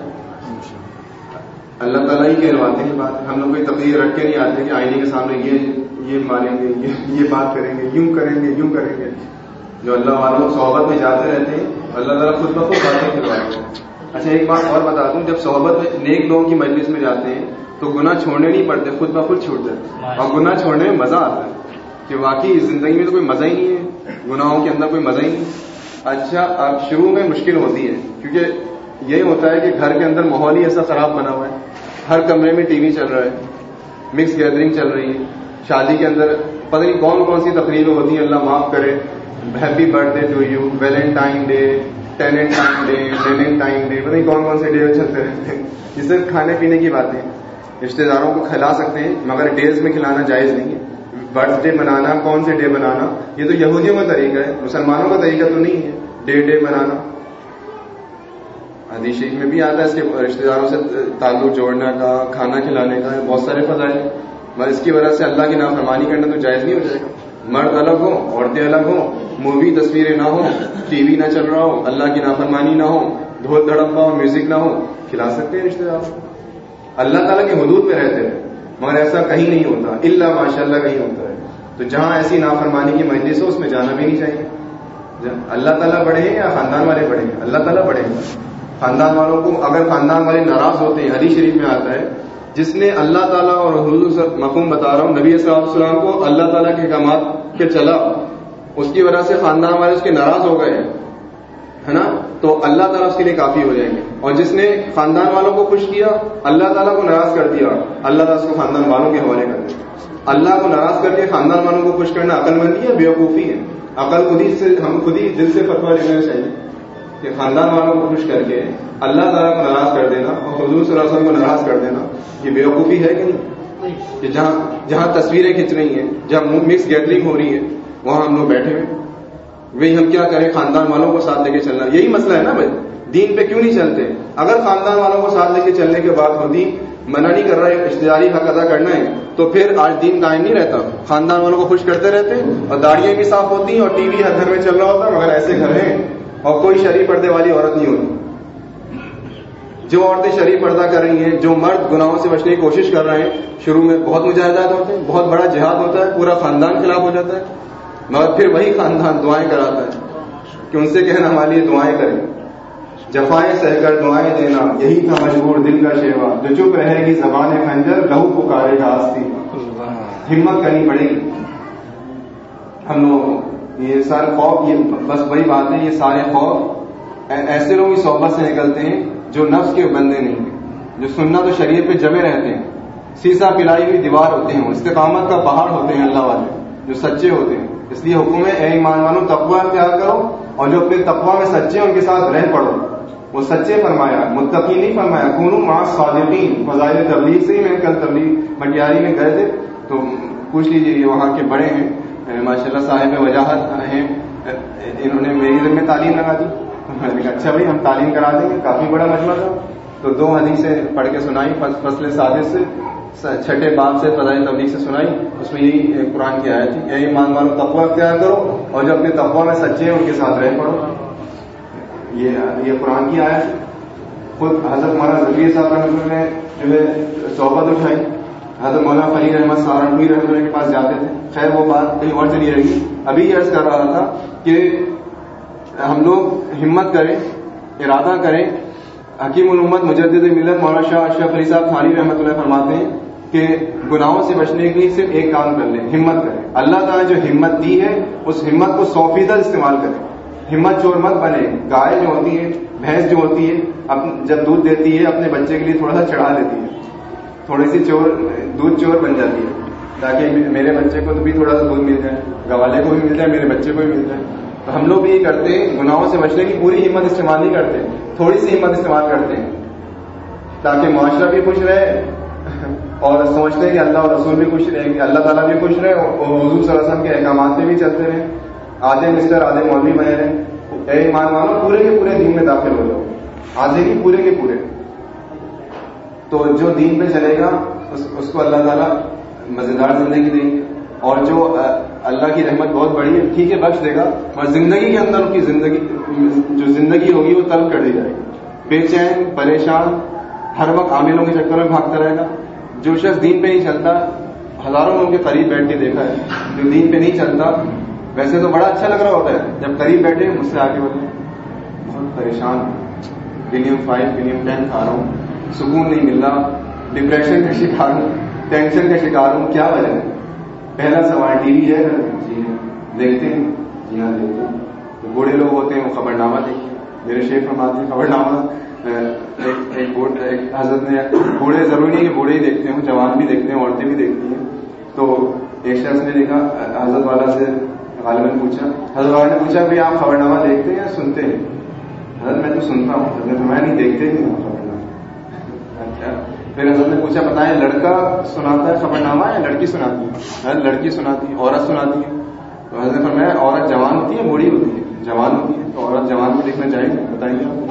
اللہ تعالیٰ ہی کہلواتے ہیں بات. ہم لوگ کوئی تقریر رکھ کے نہیں آتے کہ آئینے کے سامنے یہ یہ مانیں گے، یہ بات کریں گے، یوں کریں گے، یوں کریں گے. جو اللہ والوں صحبت میں جاتے رہتے ہیں اللہ تعالیٰ خود بخود باتیں کھلواتے ہیں. اچھا ایک بات اور بتا دوں، جب صحبت میں نیک لوگوں کی مجلس میں جاتے ہیں تو گناہ چھوڑنے نہیں پڑتے، خود بخود چھوٹ جاتے ہیں. اور گناہ چھوڑنے میں مزہ آتا ہے کہ واقعی زندگی میں تو کوئی مزہ ہی نہیں ہے، گناہوں کے اندر کوئی مزہ ہی نہیں. اچھا اب شروع میں مشکل ہوتی ہے کیونکہ یہی ہوتا ہے کہ گھر کے اندر ماحول ہی ایسا خراب بنا ہوا ہے. ہر کمرے میں ٹی وی چل رہا ہے، مکس گیدرنگ چل رہی ہے. شادی کے اندر پتہ نہیں کون کون سی تقریریں ہوتی ہیں، اللہ معاف کرے. Happy birthday to you, Valentine day, ٹیننٹائن ڈے، ویلنٹائن ڈے، پتہ نہیں کون کون سے ڈے چلتے رہتے ہیں. یہ صرف کھانے پینے کی باتیں. رشتے داروں کو کھلا سکتے ہیں مگر ڈیز میں کھلانا جائز نہیں ہے. برتھ ڈے منانا، کون سے ڈے منانا، یہ تو یہودیوں کا طریقہ ہے، مسلمانوں کا طریقہ تو نہیں ہے ڈے ڈے منانا. حدیث شریف میں بھی آتا ہے اس کے رشتے داروں سے تعلق جوڑنے کا، کھانا کھلانے کا، بہت سارے فضائل. مگر اس کی وجہ سے اللہ کی نافرمانی کرنا تو جائز نہیں ہو جائے گا. مرد الگ ہوں، عورتیں الگ ہوں، مووی تصویریں نہ ہوں، ٹی وی نہ چل رہا ہو، اللہ کی نافرمانی نہ ہو، ڈھول دھڑکا ہو، میوزک نہ ہو، کھلا سکتے ہیں رشتے دار. اللہ تعالیٰ کی حدود میں رہتے ہیں، مگر ایسا کہیں نہیں ہوتا، الا ماشاء اللہ کہیں ہوتا ہے. تو جہاں ایسی نافرمانی کی مجلس ہو اس میں جانا بھی نہیں چاہیے. اللہ تعالیٰ بڑے ہیں یا خاندان والے بڑے ہیں؟ اللہ تعالیٰ بڑے ہیں. خاندان والوں کو اگر خاندان والے ناراض ہوتے ہیں، حدیث شریف میں آتا ہے جس نے اللہ تعالیٰ اور حضور سے مفہوم بتا رہا ہوں، نبی صلی اللہ علیہ وسلم کو اللہ تعالیٰ کے احکامات کے چلا، اس کی وجہ سے خاندان والے اس کے ناراض ہو گئے ہے نا، تو اللہ تعالیٰ اس کے لیے کافی ہو جائیں گے. اور جس نے خاندان والوں کو خوش کیا، اللہ تعالیٰ کو ناراض کر دیا، اللہ تعالیٰ اس کو خاندان والوں کے حوالے کر دیا. اللہ کو ناراض کر کے خاندان والوں کو خوش کرنا عقل مندی ہے، بیوقوفی ہے. عقل خود ہی سے ہم خود ہی دل سے فتویٰ لینا چاہیے کہ خاندان والوں کو خوش کر کے اللہ تعالیٰ کو ناراض کر دینا اور حضور صلی اللہ علیہ وسلم کو ناراض کر دینا، یہ بیوقوفی ہے کہ نہیں؟ کہ جہاں جہاں تصویریں کھنچ رہی ہیں، جہاں مکس گیدرنگ ہو رہی ہے، وہاں ہم لوگ بیٹھے ہوئے، وہی ہم کیا کریں؟ خاندان والوں کو ساتھ لے کے چلنا. یہی مسئلہ ہے نا بھائی، دین پہ کیوں نہیں چلتے؟ اگر خاندان والوں کو ساتھ لے کے چلنے کے بعد ہوتی، منع نہیں کر رہا ہے، اشتہاری حق ادا کرنا ہے، تو پھر آج دین قائم نہیں رہتا. خاندان والوں کو خوش کرتے رہتے اور داڑیاں بھی صاف ہوتی ہیں اور ٹی وی ہر گھر میں چل رہا ہوتا، مگر ایسے گھر ہیں اور کوئی شرعی پردے والی عورت نہیں ہوتی. جو عورتیں شرعی پردہ کر رہی ہیں، جو مرد گناہوں سے بچنے کی کوشش کر رہے ہیں، شروع میں بہت مجاہدات ہوتے ہیں، بہت بڑا جہاد ہوتا ہے، پورا خاندان خلاف ہو جاتا ہے، مگر پھر وہی خاندان دعائیں کراتا ہے کہ ان سے کہنا ہمارے لیے دعائیں کریں. جفائیں سہ کر دعائیں دینا، یہی تھا مجبور دل کا شیوا، جو چپ رہے گی زبان خنجر، لہو پکارے گا آستی. ہمت کرنی پڑے گی ہم لوگوں کو. یہ سارے خوف، یہ بس وہی بات ہے، یہ سارے خوف ایسے لوگوں کی صحبت سے نکلتے ہیں جو نفس کے بندے نہیں ہیں، جو سنت و شریعت پہ جمے رہتے ہیں. سیسا پلائی ہوئی دیوار ہوتے ہیں، استقامت کا پہاڑ ہوتے ہیں اللہ والے، جو سچے ہوتے ہیں. اس لیے حکم ہے اے ایمان والو تقوی اختیار کرو، اور جو اپنے تقوی میں سچے ہیں ان کے ساتھ رہ پڑو. وہ سچے فرمایا، متقی نہیں فرمایا. کونوا مع الصادقین. فضائل تبلیغ سے ہی میں کل تبلیغ مٹیاری میں گئے تھے تو پوچھ لیجیے، یہ وہاں کے بڑے ہیں ماشاء اللہ، صاحب وجاہت ہیں، انہوں نے میری ذمہ تعلیم لگا دی. میں نے کہا اچھا بھائی ہم تعلیم کرا دیں گے. کافی بڑا مجمع تھا، تو دو حدیثیں پڑھ کے سنائی، فصل سادس سے چھٹے باب سے فضائل تبلیغ سے سنائی. اس میں یہی قرآن کی آیت تھی، اے ایمان والو تقوی اختیار کرو اور جو اپنے تقوی میں سچے ہیں ان کے ساتھ رہ پڑو. یہ یہ قرآن کی آیت. خود حضرت مولانا ذکری صاحب رحمۃ اللہ نے جو ہے صحبت اٹھائی، حضرت مولانا فریق احمد سہارنپوری رحمۃ اللہ کے پاس جاتے تھے. خیر وہ بات کہیں اور چلی رہی. ابھی عرض کر رہا تھا کہ ہم لوگ ہمت کریں، ارادہ کریں. حکیم الامت مجدد ملت مولانا شاہ اشرف علی صاحب تھانی رحمۃ اللہ فرماتے ہیں کہ گناہوں سے بچنے کے لیے صرف ایک کام کر لیں، ہمت کریں. اللہ تعالیٰ جو ہمت دی ہے اس ہمت کو سو فیصد استعمال کریں. ہمت چور مت بنے. گائے جو ہوتی ہے، بھینس جو ہوتی ہے، جب دودھ دیتی ہے اپنے بچے کے لیے تھوڑا سا چڑھا دیتی ہے، تھوڑی سی چور دودھ چور بن جاتی ہے تاکہ میرے بچے کو تو بھی تھوڑا سا دودھ مل جائے، گوالے کو بھی مل جائے، میرے بچے کو بھی مل جائے. تو ہم لوگ بھی یہ کرتے ہیں، گناہوں سے بچنے کی پوری ہمت استعمال نہیں کرتے، تھوڑی سی ہمت استعمال کرتے ہیں تاکہ معاشرہ بھی خوش رہے اور سوچتے ہیں کہ اللہ اور رسول بھی خوش رہے، کہ اللہ تعالیٰ بھی خوش رہے اور حضور صلی اللہ علیہ وسلم کے احکامات پہ بھی چلتے رہے. آدھے مستر آدھے مولوی بنے رہے. اے ایمان والو پورے کے پورے دین میں داخل ہو جاؤ، آدھے بھی پورے کے پورے. تو جو دین پہ چلے گا اس, اس کو اللہ تعالیٰ مزیدار زندگی دیں گے، اور جو اللہ کی رحمت بہت بڑی ہے، ٹھیک ہے بخش دے گا، اور زندگی کے اندر ان کی زندگی جو زندگی ہوگی وہ طلب کر دی جائے گی. بے چین، پریشان، ہر وقت عاملوں کے چکر میں بھاگتا رہے گا. جو شخص دین پہ نہیں چلتا، ہزاروں لوگوں کے قریب بیٹھ کے دیکھا ہے، جو دین پہ نہیں چلتا ویسے تو بڑا اچھا لگ رہا ہوتا ہے، جب قریب بیٹھے مجھ سے آگے بولے بہت پریشان، ولیم فائیو ولیم ٹین کھا رہا ہوں، سکون نہیں مل رہا، ڈپریشن کا شکار ہوں، ٹینشن کا شکار ہوں. کیا وجہ ہے؟ پہلا سوال ٹی وی ہے، جی دیکھتے ہیں، جی ہاں دیکھتے ہیں. تو بوڑھے لوگ ہوتے ہیں وہ خبر نامہ دیکھتے ہیں. میرے شیخ فرماتے ہیں خبر نامہ ایک حضرت نے، بوڑھے ضروری نہیں کہ بوڑھے ہی دیکھتے ہوں، جوان بھی دیکھتے ہیں، عورتیں بھی دیکھتی ہیں. تو ایک شخص نے دیکھا، حضرت والا سے غالباً پوچھا، حضرت والا نے پوچھا کہ آپ خبر نامہ دیکھتے ہیں یا سنتے ہیں؟ حضرت میں تو سنتا ہوں. حضرت میں نہیں دیکھتے ہی ہوں خبر نامہ. اچھا. پھر حضرت نے پوچھا بتائیں لڑکا سناتا ہے خبر نامہ یا لڑکی سناتی ہے؟ حضرت لڑکی سناتی ہے. عورت سناتی ہے؟ تو حضرت فرمایا عورت جوان ہوتی ہے بوڑھی ہوتی ہے؟ جوان ہوتی ہے. تو عورت جوان کو دیکھنا چاہیے گا؟ بتائیے.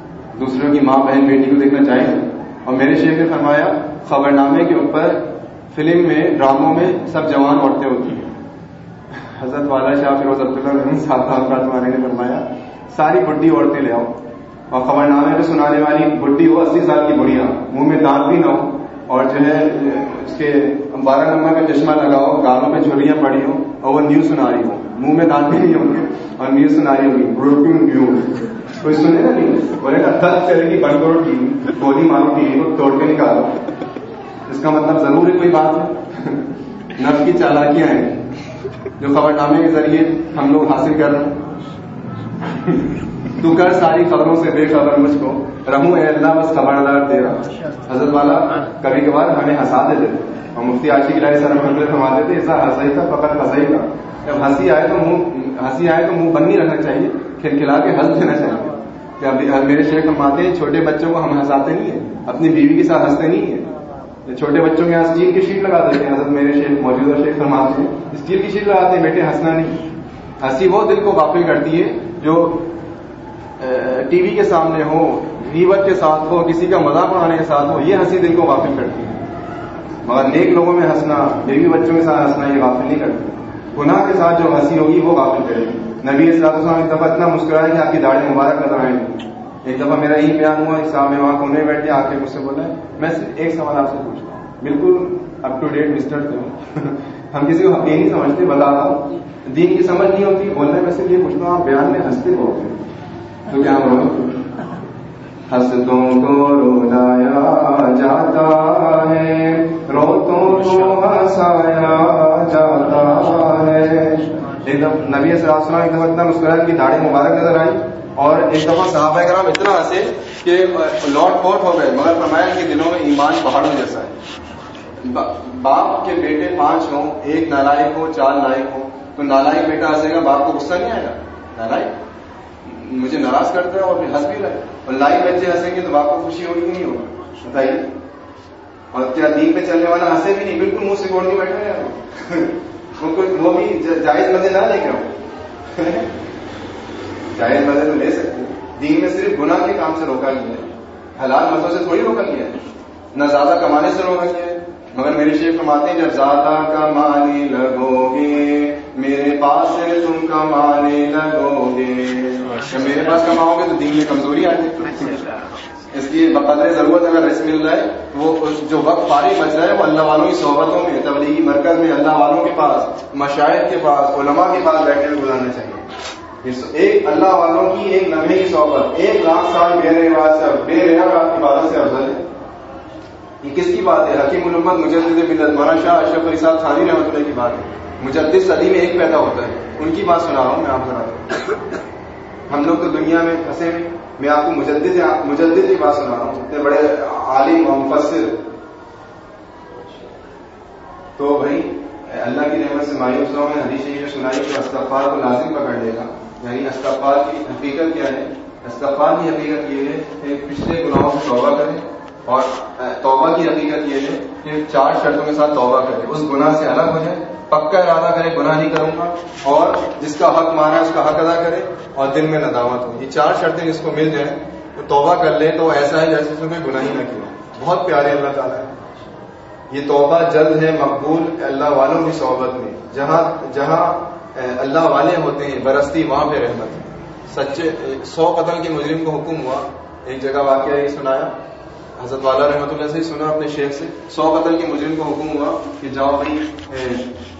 دوسروں کی ماں بہن بیٹی کو دیکھنا چاہیے گا؟ اور میرے شیخ نے فرمایا خبر نامے کے اوپر فلم میں ڈراموں میں سب جوان عورتیں ہوتی ہیں. حضرت والا شاہ فیروز عبداللہ رحمۃ اللہ نے فرمایا ساری بڈھی عورتیں لے آؤ اور خبر نامے میں سنانے والی بڈھی ہو اسی سال کی بڑھیا, منہ میں دانت بھی نہ ہو اور جو ہے اس کے بارہ نمبر کا چشمہ لگاؤ, گالوں میں جھریاں پڑی ہو اور وہ نیوز سنا رہی ہو, منہ میں دانت بھی نہیں ہوں گے اور نیوز سنا رہی ہوگی. بروکنگ نیوز کوئی سنے گا نہیں, بولے گا درد کرے گی بند کرو ٹی وی, گولی مارو ٹی وی کو توڑ کے نکالو. اس کا مطلب ضرور ہے کوئی بات ہے. نفس کی چالاکیاں ہیں جو خبر نامے کے ذریعے ہم لوگ حاصل کر رہے ہیں. تو کر ساری خبروں سے بے خبر مجھ کو, رہوں اے اللہ بس خبردار تیرا. حضرت والا کبھی کبھار ہمیں ہنسا دیتے تھے اور مفتی عاشق الہی صاحب رحمۃ اللہ فرماتے تھے ایسا ہنسائی تھا فقط ہنسائی کا. جب ہنسی آئے تو منہ ہنسی آئے تو منہ بند نہیں رکھنا چاہیے, کھلکھلا کے ہنس دینا چاہیے. کہ میرے شیخ فرماتے ہیں چھوٹے بچوں کو ہم ہنساتے نہیں ہیں, اپنی بیوی کے ساتھ ہنستے نہیں ہیں. چھوٹے بچوں کے یہاں اسٹیل کی شیٹ لگا دیتے ہیں. حضرت میرے شیخ موجودہ شیخ فرماتے ہیں اسٹیل کی شیٹ لگاتے ہیں, بیٹے ہنسنا نہیں. ہنسی وہ دل کو غافل کرتی ہے جو ٹی وی کے سامنے ہو, غیبت کے ساتھ ہو, کسی کا مذاق اڑانے کے ساتھ ہو, یہ ہنسی دل کو غافل کرتی ہے. مگر نیک لوگوں میں ہنسنا, بیوی بچوں کے ساتھ ہنسنا یہ غافل نہیں کرتی. گناہ کے ساتھ جو ہنسی ہوگی وہ غافل کرے گی. نبی صلی اللہ علیہ وسلم ایک دفعہ اتنا مسکرائے کہ آپ کی داڑھی مبارک نظر آئے. ایک دفعہ میرا یہی بیان ہوا, ایک صاحب میں وہاں کونے بیٹھ کے آ کے مجھ سے بولا میں صرف ایک سوال آپ سے پوچھتا ہوں, بالکل اپ ٹو ڈیٹ مسٹر سے ہوں. ہم کسی کو یہ نہیں سمجھتے, بتا رہا ہوں دین کی سمجھ نہیں ہوتی, بولنے میں صرف یہ پوچھتا ہوں آپ بیان میں ہنستے بہت ہیں تو کیا بولو. ہنسوں کو رولایا جاتا ہے, روتوں کو ہنسایا جاتا ہے. ایک دفعہ نبی صلی اللہ علیہ وسلم ایک دفعہ اتنا مسکرایا کہ داڑھی مبارک نظر آئی, اور ایک دفعہ صحابہ کرام اتنا ہنسے کہ لوٹ پوٹ ہو گئے, مگر فرمایا کہ دلوں میں ایمان پہاڑوں جیسا ہے. باپ کے بیٹے پانچ ہوں, ایک نالائق ہو, چار لائق ہو, تو نالائق بیٹا ہنسے گا, باپ کو غصہ نہیں آئے گا. نالائق مجھے ناراض کرتا ہے اور ہنس بھی رہے, اور لائق بچے ہنسیں گے تو باپ کو خوشی ہوگی کہ نہیں ہوگا بتائیے. اور کیا دین پہ چلنے والا ہنسے بھی نہیں, بالکل منہ سے گوڑ کے بیٹھے ہیں, وہ بھی جائز مزے نہ لے کے ہو. جائز مزے تو لے سکتے ہیں, دین میں صرف گناہ کے کام سے روکا گیا ہے, حلال مزوں سے تھوڑی روکا گیا ہے, نہ زیادہ کمانے سے روکا گیا ہے. مگر میرے شیخ فرماتے ہیں جب زیادہ کمانے لگو گے میرے پاس سے تم کمانے لگو گے, جب میرے پاس کماؤ گے تو دین میں کمزوری آ جائے. اس لیے بقدر ضرورت اگر رزق مل رہا ہے, وہ جو وقت فارغ بچ رہا ہے وہ اللہ والوں کی صحبتوں میں, تبلیغی مرکز میں, اللہ والوں کے پاس, مشائخ کے پاس, علماء کے پاس بیٹھے ہوئے گزارنا چاہیے. ایک اللہ والوں کی ایک لمحے کی صحبت ایک لاکھ سال بے رواج سے بے رواج کی عبادت سے افضل ہے. یہ کس کی بات ہے؟ حکیم الامت مجدد ملت مولانا شاہ اشرف علی صاحب تھانوی رحمۃ اللہ کی بات ہے. مجدد صدی میں ایک پیدا ہوتا ہے, ان کی بات سنا رہا ہوں میں آپ ذرا. ہم لوگ تو دنیا میں پھنسے, میں آپ کو مجدد مجدد کی بات سنا رہا ہوں, اتنے بڑے عالم اور مفسر. تو بھائی اللہ کی رحمت سے مایوس ہوں, میں حدیث شریف سنائی کہ استغفار کو لازم پکڑ لے گا. یعنی استغفار کی حقیقت کیا ہے؟ استغفار کی حقیقت یہ ہے کہ پچھلے گناہوں سے توبہ کرے, اور توبہ کی حقیقت یہ ہے کہ چار شرطوں کے ساتھ توبہ کرے, اس گناہ سے الگ ہو جائے, پکا ارادہ کرے گناہ نہیں کروں گا, اور جس کا حق مانا اس کا حق ادا کرے, اور دل میں ندامت ہو. یہ چار شرطیں جس کو مل جائیں تو توبہ کر لے تو ایسا ہے جیسے اس نے کوئی گناہ ہی نہ کیا. بہت پیارے اللہ تعالیٰ ہے. یہ توبہ جلد ہے مقبول اللہ والوں کی صحبت میں, جہاں جہاں اللہ والے ہوتے ہیں برستی وہاں پہ رحمت ہے. سچے سو قتل کے مجرم کو حکم ہوا, ایک جگہ واقعہ یہ سنایا حضرت والا رحمۃ اللہ سے سنا اپنے شیخ سے, سو قتل کے مجرم کو حکم ہوا کہ جاؤ بھائی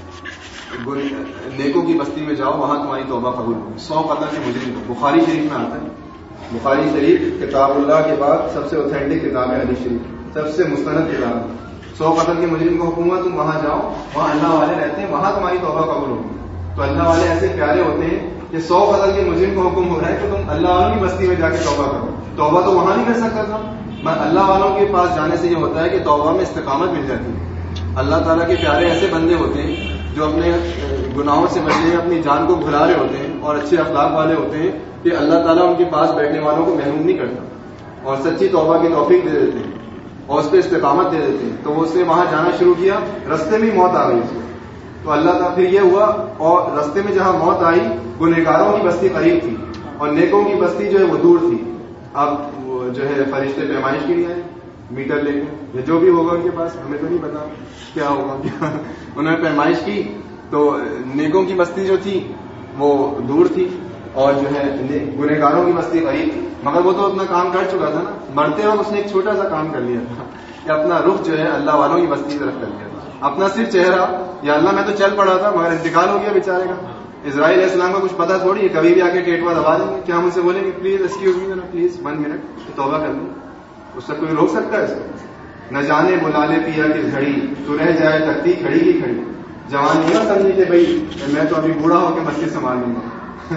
نیکوں کی بستی میں جاؤ, وہاں تمہاری توبہ قبول ہوگی. سو قتل کے مجرم کو, بخاری شریف میں آتا ہے. بخاری شریف کتاب اللہ کے بعد سب سے اوتھینٹک کتاب ہے, حدیث شریف سب سے مستند کتاب ہے. سو قتل کے مجرم کو حکم ہوا تم وہاں جاؤ, وہاں اللہ والے رہتے ہیں, وہاں تمہاری توبہ قبول ہوگی. تو اللہ والے ایسے پیارے ہوتے ہیں کہ سو قتل کے مجرم کو حکم ہو رہا ہے کہ تم اللہ والوں کی بستی میں جا کے توبہ کرو. توبہ تو وہاں نہیں کر سکتا تھا, اللہ والوں کے پاس جانے سے یہ ہوتا ہے کہ توبہ میں استقامت مل جاتی ہے. اللہ تعالیٰ کے پیارے ایسے بندے ہوتے ہیں جو اپنے گناہوں سے بچے ہیں, اپنی جان کو بھلا رہے ہوتے ہیں, اور اچھے اخلاق والے ہوتے ہیں کہ اللہ تعالیٰ ان کے پاس بیٹھنے والوں کو محروم نہیں کرتا, اور سچی توبہ کی توفیق دے دیتے ہیں, اور اس پہ استقامت دے دیتے ہیں. تو وہ اس نے وہاں جانا شروع کیا, رستے میں موت آ گئی اس کو. تو اللہ تعالیٰ پھر یہ ہوا, اور رستے میں جہاں موت آئی گنہگاروں کی بستی قریب تھی, اور نیکوں کی بستی جو ہے وہ دور تھی. اب جو ہے فرشتے پیمائش کے لیے آئے, میٹر لے کے یا جو بھی ہوگا ان کے پاس, ہمیں تو نہیں پتا کیا ہوگا کیا. انہوں نے پیمائش کی تو نیکوں کی بستی جو تھی وہ دور تھی اور جو ہے گنہگاروں کی بستی قریب تھی, مگر وہ تو اپنا کام کر چکا تھا نا. مرتے وقت اس نے ایک چھوٹا سا کام کر لیا تھا کہ اپنا رخ جو ہے اللہ والوں کی بستی کی طرف کر لیا تھا. اپنا صرف چہرہ, یا اللہ میں تو چل پڑا تھا مگر انتقال ہو گیا بیچارے کا. اسرائیل علیہ السلام کا کچھ پتا تھوڑی ہے, کبھی بھی آ کے ٹیٹوا دبا دیں گے. کیا ہم ان سے بولیں گے please excuse me please one minute توبہ کر لوں؟ اس سے کوئی روک سکتا ہے اس کو؟ نہ جانے بلا لے پیا کی گھڑی تو رہ جائے تکتی کھڑی کی کھڑی. جوان نہیں ہو سمجھے کہ بھائی میں تو ابھی بوڑھا ہو کے مسجد سنبھال لوں گا.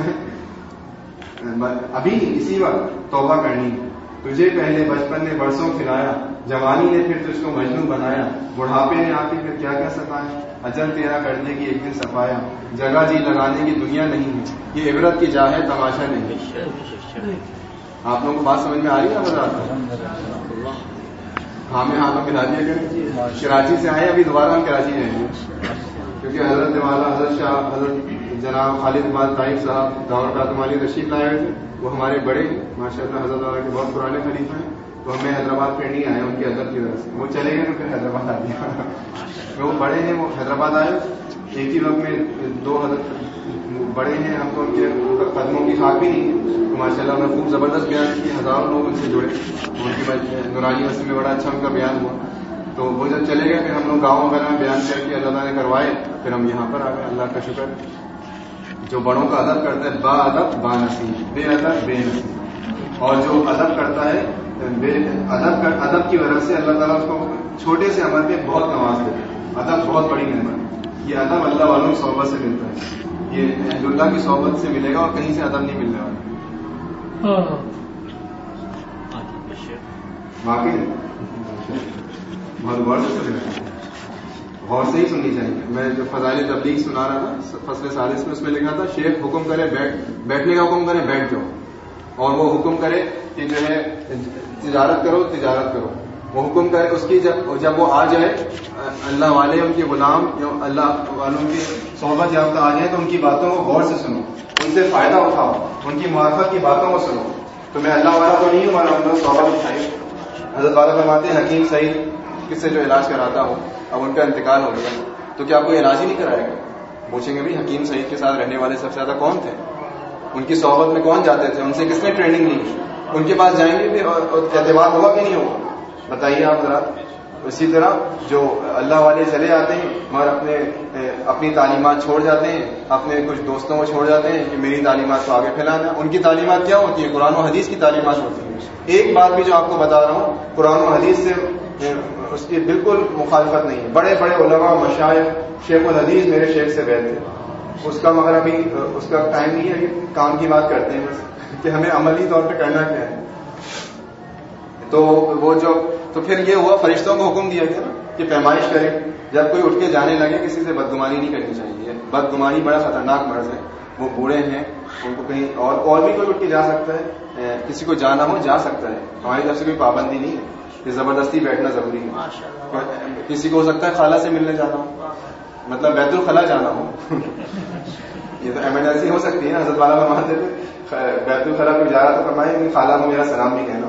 ابھی اسی وقت توبہ کرنی. تجھے پہلے بچپن نے برسوں کھلایا, جوانی نے پھر تجھ کو مجنون بنایا, بڑھاپے نے آ کے پھر کیا کیا سکھایا, اجل تیرا کرنے کی ایک دن صفایا, جگہ جی لگانے کی دنیا نہیں ہے, یہ عبرت کی جا ہے تماشا نہیں. آپ لوگوں کو بات سمجھ میں آ رہی ہے حضرات؟ ہاں میں ہاتھوں ملا دیا کریں. کراچی سے آئے, ابھی دوبارہ ہم کراچی رہیں گے کیونکہ حضرت والا حضرت شاہ حضرت جناب خالد اقبال طائف صاحب دعوت کاتمالی تشریف لائے ہوئے تھے. وہ ہمارے بڑے ماشاء اللہ حضرت والا کے بہت پرانے خلیفہ ہیں, تو ہمیں حیدرآباد پھر نہیں آئے ان کی ادب کی وجہ سے. وہ چلے گئے تو پھر حیدرآباد آ گیا. وہ بڑے ہیں, وہ حیدرآباد آئے, ایک ہی وقت میں دو حضرت بڑے ہیں, ہم کو ان کے قدموں کی خاک بھی نہیں ہے. تو ماشاء اللہ انہوں نے خوب زبردست بیان کی, ہزاروں لوگ ان سے جڑے. ان کی نورانی مسجد میں بڑا اچھا ان کا بیان ہوا. تو وہ جب چلے گئے پھر ہم لوگ گاؤں وغیرہ میں بیان کر کے اللہ تعالیٰ نے کروائے, پھر ہم یہاں پر آ گئے. اللہ کا شکر, جو بڑوں کا ادب کرتا ہے با ادب با نصیب, بے ادب بے نصیب. اور جو ادب کرتا ہے بے ادب کر, ادب کی وجہ سے اللہ تعالیٰ اس کو چھوٹے سے عمل پہ بہت نواز دیتے ہیں. ادب بہت بڑی نعمت. یہ ادب اللہ والوں کی صحبت سے ملتا ہے. یہ اہل اللہ کی صحبت سے ملے گا اور کہیں سے ادب نہیں ملنے والا. واقعی بہت غور سے سننا, غور سے ہی سننی چاہیے. میں جو فضائل تبلیغ سنا رہا تھا فصل سالس میں, اس میں لکھا تھا شیخ حکم کرے بیٹھ بیٹھنے کا حکم کرے بیٹھ جاؤ, اور وہ حکم کرے کہ جو ہے تجارت کرو تجارت کرو. وہ حکم کرے اس کی جب جب وہ آ جائے اللہ والے ان کے غلام یا اللہ والوں کی صحبت یافتہ آ جائیں تو ان کی باتوں کو غور سے سنو, ان سے فائدہ اٹھاؤ, ان کی معرفت کی باتوں کو سنو. تو میں اللہ والا تو نہیں ہوں, ہمارا ہم لوگ صحبت اٹھائی. حضرت والا فرماتے ہیں حکیم سعید کس سے جو علاج کراتا ہو, اب ان کا انتقال ہو گیا تو کیا کوئی علاج ہی نہیں کرائے گا؟ پوچھیں گے بھی حکیم سعید کے ساتھ رہنے والے سب سے زیادہ کون تھے, ان کی صحبت میں کون جاتے تھے, ان سے کس نے ٹریننگ لی, ان کے پاس جائیں گے بھی اعتبار ہوگا کہ نہیں ہوگا؟ بتائیے آپ ذرا. اسی طرح جو اللہ والے چلے آتے ہیں مگر اپنے اپنی تعلیمات چھوڑ جاتے ہیں, اپنے کچھ دوستوں کو چھوڑ جاتے ہیں کہ میری تعلیمات کو آگے پھیلانا. ان کی تعلیمات کیا ہوتی ہیں؟ قرآن و حدیث کی تعلیمات ہوتی ہیں. ایک بات بھی جو آپ کو بتا رہا ہوں قرآن و حدیث سے اس کی بالکل مخالفت نہیں ہے. بڑے بڑے علماء مشائخ شیخ الحدیث میرے شیخ سے بیٹھ تھے, اس کا مگر ابھی اس کا ٹائم نہیں ہے کہ کام کی بات کرتے ہیں بس کہ ہمیں عملی طور پہ کرنا کیا ہے. تو وہ جو تو پھر یہ ہوا, فرشتوں کو حکم دیا گیا کہ پیمائش کریں. جب کوئی اٹھ کے جانے لگے کسی سے بدگمانی نہیں کرنی چاہیے. بدگمانی بڑا خطرناک مرض ہے. وہ بوڑھے ہیں, ان کو کہیں اور اور بھی کوئی اٹھ کے جا سکتا ہے, کسی کو جانا ہو جا سکتا ہے, ہماری طرف سے کوئی پابندی نہیں ہے کہ زبردستی بیٹھنا ضروری ہے. کسی کو ہو سکتا ہے خالہ سے ملنے جانا ہو, مطلب بیت الخلا جانا ہو, یہ تو ایمرجنسی ہو سکتی ہے. حضرت والا فرماتے تھے بیت الخلا کو جا رہا تو فرمائے خالہ کو میرا سلام بھی کہنا.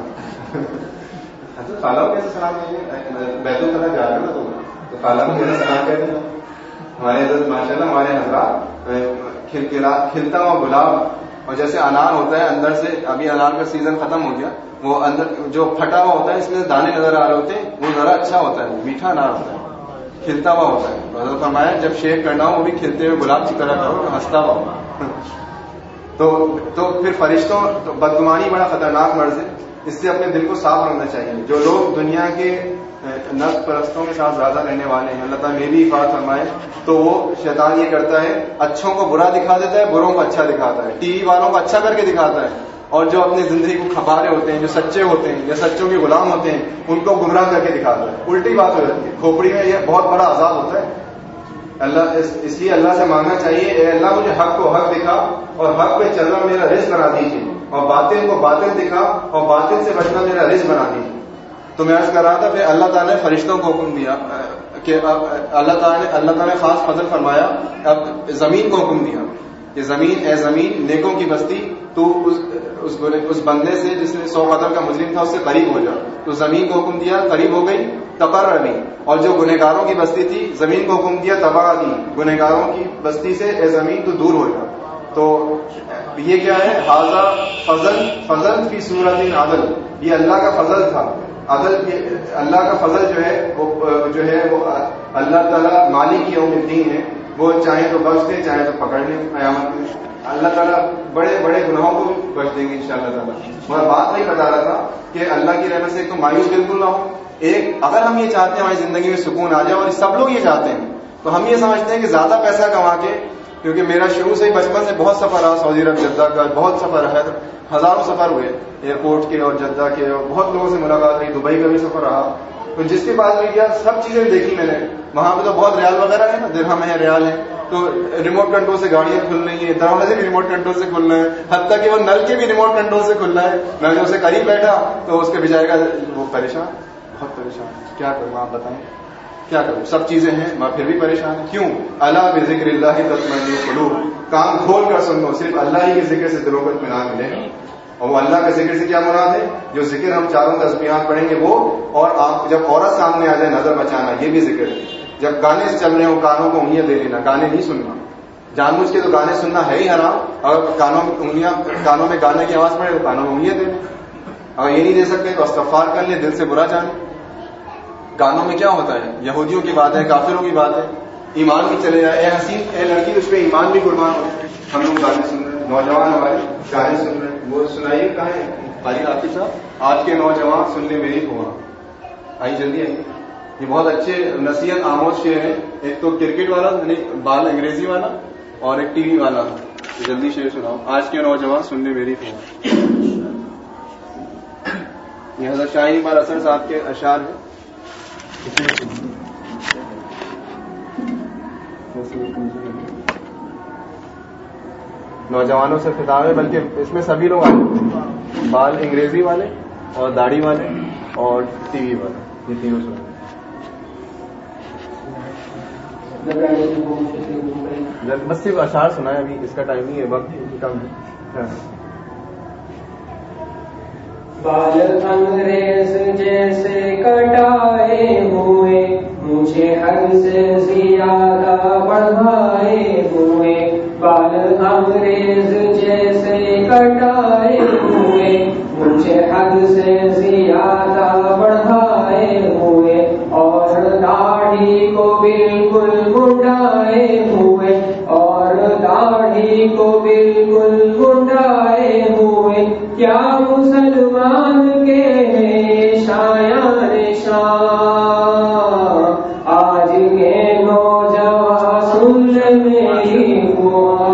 حضرت خالہ کو کیسے سلام کہیں, بیت الخلا جا رہا نا تو خالہ کو میرا سلام کہہ دینا. ہمارے حضرت ماشاء اللہ ہمارے حضرات کھلتا ہوا گلاب, اور جیسے انار ہوتا ہے اندر سے, ابھی انار کا سیزن ختم ہو گیا, وہ اندر جو پھٹا ہوا ہوتا ہے اس میں دانے نظر آ رہے ہوتے ہیں, وہ ذرا اچھا ہوتا ہے, میٹھا انار ہوتا ہے, کھلتا ہوا ہوتا ہے. تو حضرت فرمایا جب شیک کرنا ہو وہ بھی کھلتے ہوئے گلاب کی طرح کرو, ہنستا ہوا ہو. تو تو پھر فرشتوں تو بدگمانی بڑا خطرناک مرض ہے, اس سے اپنے دل کو صاف رکھنا چاہیے. جو لوگ دنیا کے نفس پرستوں کے ساتھ زیادہ رہنے والے ہیں, اللہ تعالیٰ میری حفاظت فرمائے, تو وہ شیطان یہ کرتا ہے اچھوں کو برا دکھا دیتا ہے, بروں کو اچھا دکھاتا ہے, ٹی وی والوں کو اچھا کر کے دکھاتا ہے, اور جو اپنی زندگی کو کھپا رہے ہوتے ہیں, جو سچے ہوتے ہیں یا سچوں کے غلام ہوتے ہیں, ان کو گمراہ کر کے دکھاتا ہے. الٹی بات ہو جاتی ہے. کھوپڑی میں یہ بہت بڑا عذاب ہوتا ہے. اللہ اس لیے اللہ سے مانگنا چاہیے, اے اللہ مجھے حق کو حق دکھا اور حق پہ چلنا میرا رزق بنا دیجیے, اور باطل کو باطل دکھا اور باطل سے بچنا میرا رزق بنا دیجیے. تو میں عرض کر رہا تھا پھر اللہ تعالیٰ نے فرشتوں کو حکم دیا کہ اب اللہ تعالیٰ نے اللہ تعالیٰ نے خاص فضل فرمایا, اب زمین کو حکم دیا کہ زمین اے زمین نیکوں کی بستی تو اس اس, اس بندے سے جس نے سو قتل کا مجرم تھا اس سے قریب ہو جا. تو زمین کو حکم دیا قریب ہو گئی تقربی, اور جو گنہگاروں کی بستی تھی زمین کو حکم دیا تباعدی, گنہگاروں کی بستی سے اے زمین تو دور ہو جا. تو یہ کیا ہے؟ حاضہ فضل فضل فی صورت عدل, یہ اللہ کا فضل تھا. عدل اللہ کا فضل جو ہے وہ جو ہے وہ اللہ تعالیٰ مالک یوم الدین ہے, وہ چاہے تو بخش دے چاہے تو پکڑ لیں قیامت میں. اللہ تعالیٰ بڑے بڑے گناہوں کو بھی بخش دیں گے انشاءاللہ تعالیٰ. میں بات نہیں بتا رہا تھا کہ اللہ کی رحمت سے ایک تو مایوس بالکل نہ ہو. ایک اگر ہم یہ چاہتے ہیں ہماری زندگی میں سکون آ جائے, اور سب لوگ یہ چاہتے ہیں, تو ہم یہ سمجھتے ہیں کہ زیادہ پیسہ کما کے, کیونکہ میرا شروع سے ہی بچپن سے بہت سفر رہا سعودی عرب جدہ کا, بہت سفر ہے, ہزاروں سفر ہوئے ایئرپورٹ کے اور جدہ کے, اور بہت لوگوں سے ملاقات ہوئی, دبئی کا بھی سفر رہا. تو جس کے پاس بھی گیا سب چیزیں دیکھی میں نے. وہاں پہ تو بہت ریال وغیرہ ہے نا, درہم ہے, ریال ہے, تو ریموٹ کنٹرول سے گاڑیاں کھل رہی ہیں, دروازے بھی ریموٹ کنٹرول سے کھل رہے ہیں, حتیٰ کہ وہ نل کے بھی ریموٹ کنٹرول سے کھل رہا ہے. میں جو اسے قریب بیٹھا تو اس کے بچارے کا وہ پریشان, بہت پریشان. کیا کروں آپ بتائیں کیا کروں؟ سب چیزیں ہیں میں پھر بھی پریشان ہوں. کیوں؟ الا بذکر اللہ تطمئن القلوب, کان کھول کر سن لو, صرف اللہ ہی کے ذکر سے دلوں کو اطمینان ملے گا. اور وہ اللہ کے ذکر سے کیا مراد ہے؟ جو ذکر ہم چاروں تسبیحات پڑھیں گے وہ, اور آپ جب عورت سامنے آ جائے نظر بچانا, یہ بھی ذکر ہے. جب گانے سے چل رہے ہو کانوں کو انگلیاں دے لینا, گانے نہیں سننا. جان بوجھ کے تو گانے سننا ہے ہی حرام, اور کانوں میں انگلیاں, کانوں میں گانے کی آواز پڑے تو کانوں میں انگلیاں دے لیں. اگر یہ نہیں دے سکتے تو استغفار کر لیں, دل سے برا جانے. گانوں میں کیا ہوتا ہے؟ یہودیوں کی بات ہے, کافروں کی بات ہے, ایمان بھی چلے جائے. اے حسین اے لڑکی, اس پہ ایمان بھی قربان ہو. ہم لوگ گانے سن رہے ہیں, نوجوان ہمارے گانے سن رہے ہیں, وہ سنائیے کہاں ہے قاری عاطف صاحب؟ آج کے نوجوان سن لیں میری کھونا. آئی جلدی آئیے. یہ بہت اچھے نصیحت آموز شعر ہیں. ایک تو کرکٹ والا بال انگریزی والا, اور ایک ٹی وی والا. جلدی شعر سناؤ. آج کے نوجوان سن لیں میری کھونا. یہ حضرت شاہ اقبال اثر صاحب کے اشعار ہیں. نوجوانوں سے خطاب ہے, بلکہ اس میں سبھی لوگ آئے, بال انگریزی والے اور داڑھی والے اور ٹی وی والے, یہ تینوں سن. بس صرف اشعار سنا ہے, ابھی اس کا ٹائم نہیں ہے, وقت کم ہے. بال انگریز جیسے کٹائے ہوئے, مجھے حد سے زیادہ بڑھائے ہوئے. بال انگریز جیسے کٹائے ہوئے, مجھے حد سے زیادہ بڑھائے ہوئے. اور داڑھی کو بالکل منڈائے ہوئے, اور داڑھی کو بالکل منڈائے ہوئے. کیا مسلمان کے ہیں شایان شان, آج کے نوجوان سن میری دعا.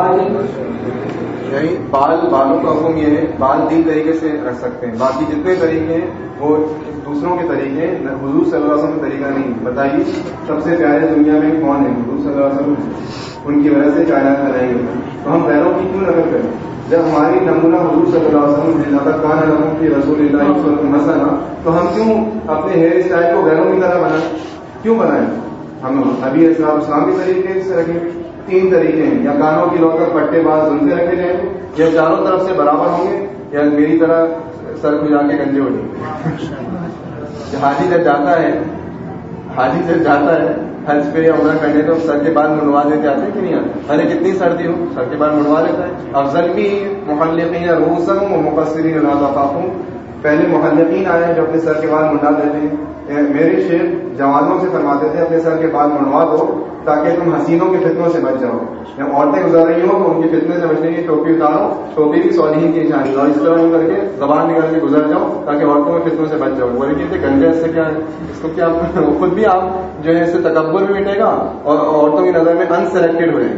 یہی بال بالوں کا حکم یہ ہے, بال تین طریقے سے رکھ سکتے ہیں, باقی جتنے طریقے ہیں وہ دوسروں کے طریقے ہیں, حضور صلی اللہ علیہ وسلم کا طریقہ نہیں. بتائیے سب سے پیارے دنیا میں کون ہے؟ حضور صلی اللہ علیہ وسلم. ان کی وجہ سے کائنات بنائی گئی, تو ہم غیروں کی کیوں نقل کریں؟ جب ہماری نمونہ حضور صلی اللہ علیہ وسلم کان لکم فی رسول اللہ اسوۃ حسنہ, تو ہم کیوں اپنے ہیئر اسٹائل کو غیروں کی طرح بنائیں؟ کیوں بنائیں؟ ہم ابھی اسلام اسلام کے طریقے سے رکھیں. تین طریقے ہیں, یا کانوں کی لوکر پٹے باز ان سے رکھے جائیں گے, یا چاروں طرف سے برابر ہوں گے, یا میری طرح سر کھجا کے گنجے ہو جائیں گے. حاجی جب جاتا ہے حاجی جب جاتا ہے حج پہ یا عمرہ کرنے, تو سر کے بال منڈوا دیتے آتے کہ نہیں آتے؟ ارے کتنی سردی ہو, سر کے بال منڈوا لیتا ہے. افضل بھی محلقین رؤوسہم و مقصرین لا تخافون, پہلے محلقین آئے ہیں جو اپنے سر کے بال منڈا دیتے ہیں. میرے شیخ جوانوں سے فرماتے تھے اپنے سر کے بال منڈوا دو تاکہ تم حسینوں کے فتنوں سے بچ جاؤ. جب عورتیں گزر رہی ہوں تو ان کے فتنے سے بچنے کی ٹوپی اتارو, ٹوپی بھی صالحین کی نشانی, اور اس طرح کر کے زبان نکال کے گزر جاؤ تاکہ عورتوں کے فتنوں سے بچ جاؤ. بولے کہ گنجے اس سے کیا ہے, اس کو کیا خود بھی آپ جو ہے اس سے تکبر بھی مٹے گا, اور عورتوں کی نظر میں ان سلیکٹڈ ہوئے.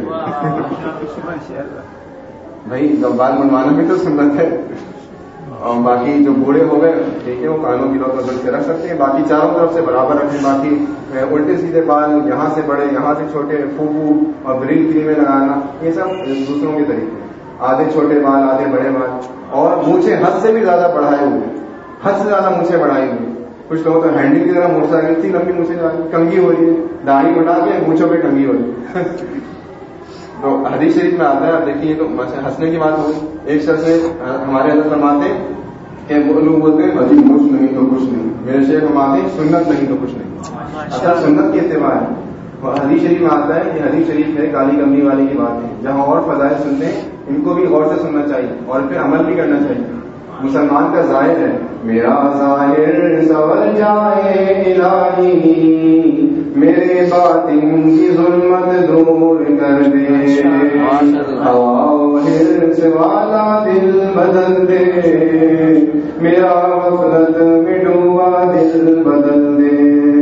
بھائی بال منڈوانا بھی تو سنت ہے. اور باقی جو بوڑھے ہو گئے ٹھیک ہے, وہ کانوں کی لوگ بدل کے رکھ سکتے ہیں, باقی چاروں طرف سے برابر رکھیں. باقی الٹے سیدھے بال, یہاں سے بڑے یہاں سے چھوٹے, پھوپھو اور بریل کریمیں لگانا, یہ سب دوسروں کے طریقے ہیں. آدھے چھوٹے بال آدھے بڑے بال, اور مونچھیں حد سے بھی زیادہ بڑھائے ہوئے, حد سے زیادہ مونچھیں بڑھائی ہوئی. کچھ لوگ تو ہینڈل کی طرح موٹر سائیکل اتنی لمبی مونچھیں کنگھی ہو رہی ہے, داڑھی بٹا کے مونچھوں پہ کنگھی ہو رہی ہے. تو حدیث شریف میں آتا ہے، آپ دیکھیے تو ہنسنے کی بات ہوئی. ایک شخص سے ہمارے حضرت فرماتے ہیں کہ وہ لوگ بولتے ہیں بھائی مجھ نہیں تو کچھ نہیں، میرے شیخ فرماتے ہیں سنت نہیں تو کچھ نہیں. اصل سنت کی اتباع ہے. حدیث شریف میں آتا ہے کہ حدیث شریف ہے کالی کملی والی کی بات ہے، جہاں اور فضائل سنتے ہیں ان کو بھی غور سے سننا چاہیے اور پھر عمل بھی کرنا چاہیے. مسلمان کا ظاہر ہے میرا ظاہر سور جائے الہی، میرے باطن کی ظلمت دور کر دے، ہوا ہرس والا دل بدل دے، میرا غفلت میں ڈوبا دل بدل دے،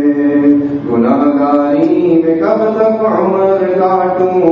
گناہگاری میں کب تک عمر کاٹوں،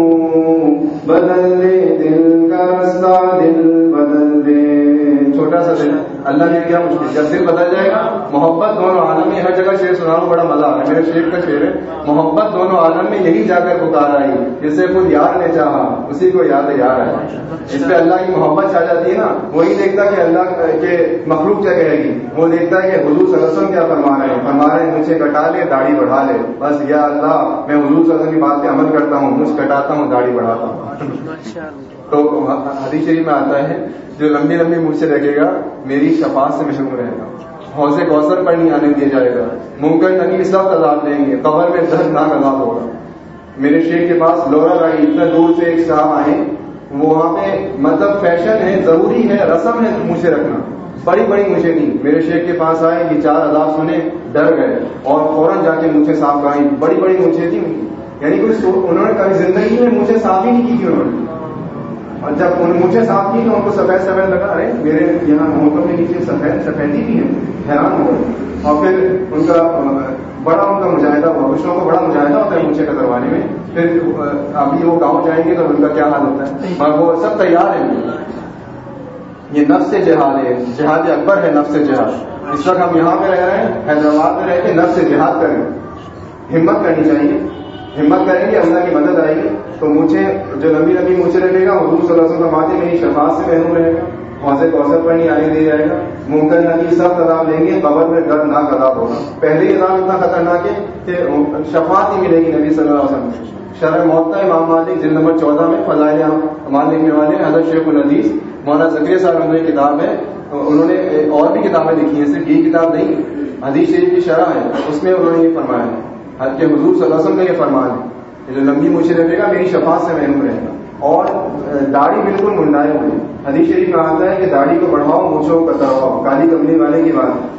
بدل دے دل کا رستہ دل بدل دے. چھوٹا سا دل اللہ نے کیا مشکل، جب دل بدل جائے گا محبت دونوں عالم میں. ہر جگہ شعر سناؤں بڑا مزہ آ رہا ہے، میرے شیخ کا شعر ہے محبت دونوں عالم میں یہی جا کر پکار آئی، جسے خود یار نے چاہا اسی کو یاد یار ہے. اس پہ اللہ کی محبت چھا جاتی ہے نا. وہی دیکھتا کہ اللہ کے مخلوق کیا کہے گی، وہ دیکھتا ہے کہ حضور صلی اللہ علیہ وسلم کیا فرما رہے ہیں. فرما رہے ہیں مجھے کٹا لے داڑھی بڑھا لے، بس یا اللہ میں حضور صلی اللہ علیہ وسلم کی بات پہ عمل کرتا ہوں، مجھ کٹاتا ہوں داڑھی بڑھاتا ہوں. تو حدیث شریف میں آتا ہے جو لمبی لمبی مجھ سے رکھے گا میری شفاعت سے محروم رہے گا، حوض کوثر پر نہیں آنے دیا جائے گا، منکر نبی سب عذاب لیں گے، قبر میں دردناک عذاب ہوگا. میرے شیخ کے پاس لورا گاڑی اتنا دور سے ایک صاحب آئے، وہاں پہ مطلب فیشن ہے، ضروری ہے، رسم ہے مجھے رکھنا، بڑی بڑی مجھے نہیں. میرے شیخ کے پاس آئے، یہ چار عذاب سنے، ڈر گئے اور فوراً جا کے مجھے صاف کرائی. بڑی بڑی مجھے تھی، یعنی کوئی انہوں نے کبھی زندگی میں مجھے صاف ہی نہیں کی تھی انہوں نے. اور جب مجھے صاف کی تو ان کو سفید سفید لگا، ارے میرے یہاں ہونٹوں کے نیچے سفید سفیدی بھی ہے، حیران ہو گئے. اور پھر ان کا بڑا ان کا مجاہدہ ہوا، کچھ لوگوں کو بڑا مجاہدہ ہوتا ہے مجھے کتروانے میں. پھر ابھی وہ گاؤں جائیں گے تو ان کا کیا حال ہوتا ہے، مگر وہ سب تیار ہیں. یہ نفس سے جہاد ہے، جہاد اکبر ہے نفس سے جہاد. اس وقت ہم یہاں پہ رہ رہے ہیں، حیدرآباد میں رہ کے نفس سے جہاد کریں، ہمت کرنی چاہیے. ہمت کریں گے اللہ کی مدد آئے گی. تو مجھے جو لمبی لمبی مجھے رکھے گا حضور صلی اللہ علیہ وسلم فرماتے میری شفاعت سے محروم رہے گا، حوض کوثر پر نہیں آنے دیا جائے گا، منکر نبی سب عذاب لیں گے، قبر میں دردناک عذاب ہوگا. پہلے عذاب اتنا خطرناک ہے کہ شفاعت نہیں ملے گی نبی صلی اللہ علیہ وسلم. شرح موطا امام مالک جلد نمبر چودہ میں فضائل اعمال لکھنے والے حضرت شیخ الحدیث مولانا زکریا صاحب نے کتاب ہے، انہوں نے اور بھی کتابیں لکھی ہیں، صرف یہ کتاب نہیں، حدیث شریف کی شرح ہے، اس میں انہوں نے یہ فرمایا ہے کہ حضور صلی اللہ علیہ وسلم کا یہ فرمان ہے جو لمبی مجھے رکھے گا میری شفاعت سے محروم رہے گا. اور داڑھی بالکل منڈائے ہوئے. حدیث شریف میں آتا ہے کہ داڑھی کو بڑھاؤ مونچھوں کو کترواؤ، کالی کملی والے کی بات ہے.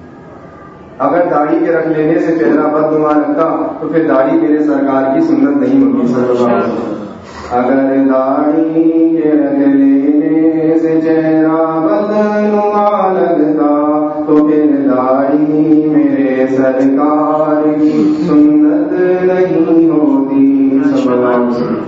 اگر داڑھی کے رکھ لینے سے چہرہ بدنما لگتا تو پھر داڑھی میرے سرکار کی سنت نہیں ہوتی صلی اللہ علیہ وسلم. اگر داڑھی کے رکھ لینے سے چہرہ بدنما لگتا تو پھر داڑھی میرے سرکار کی سنت نہیں ہوتی صلی اللہ علیہ وسلم.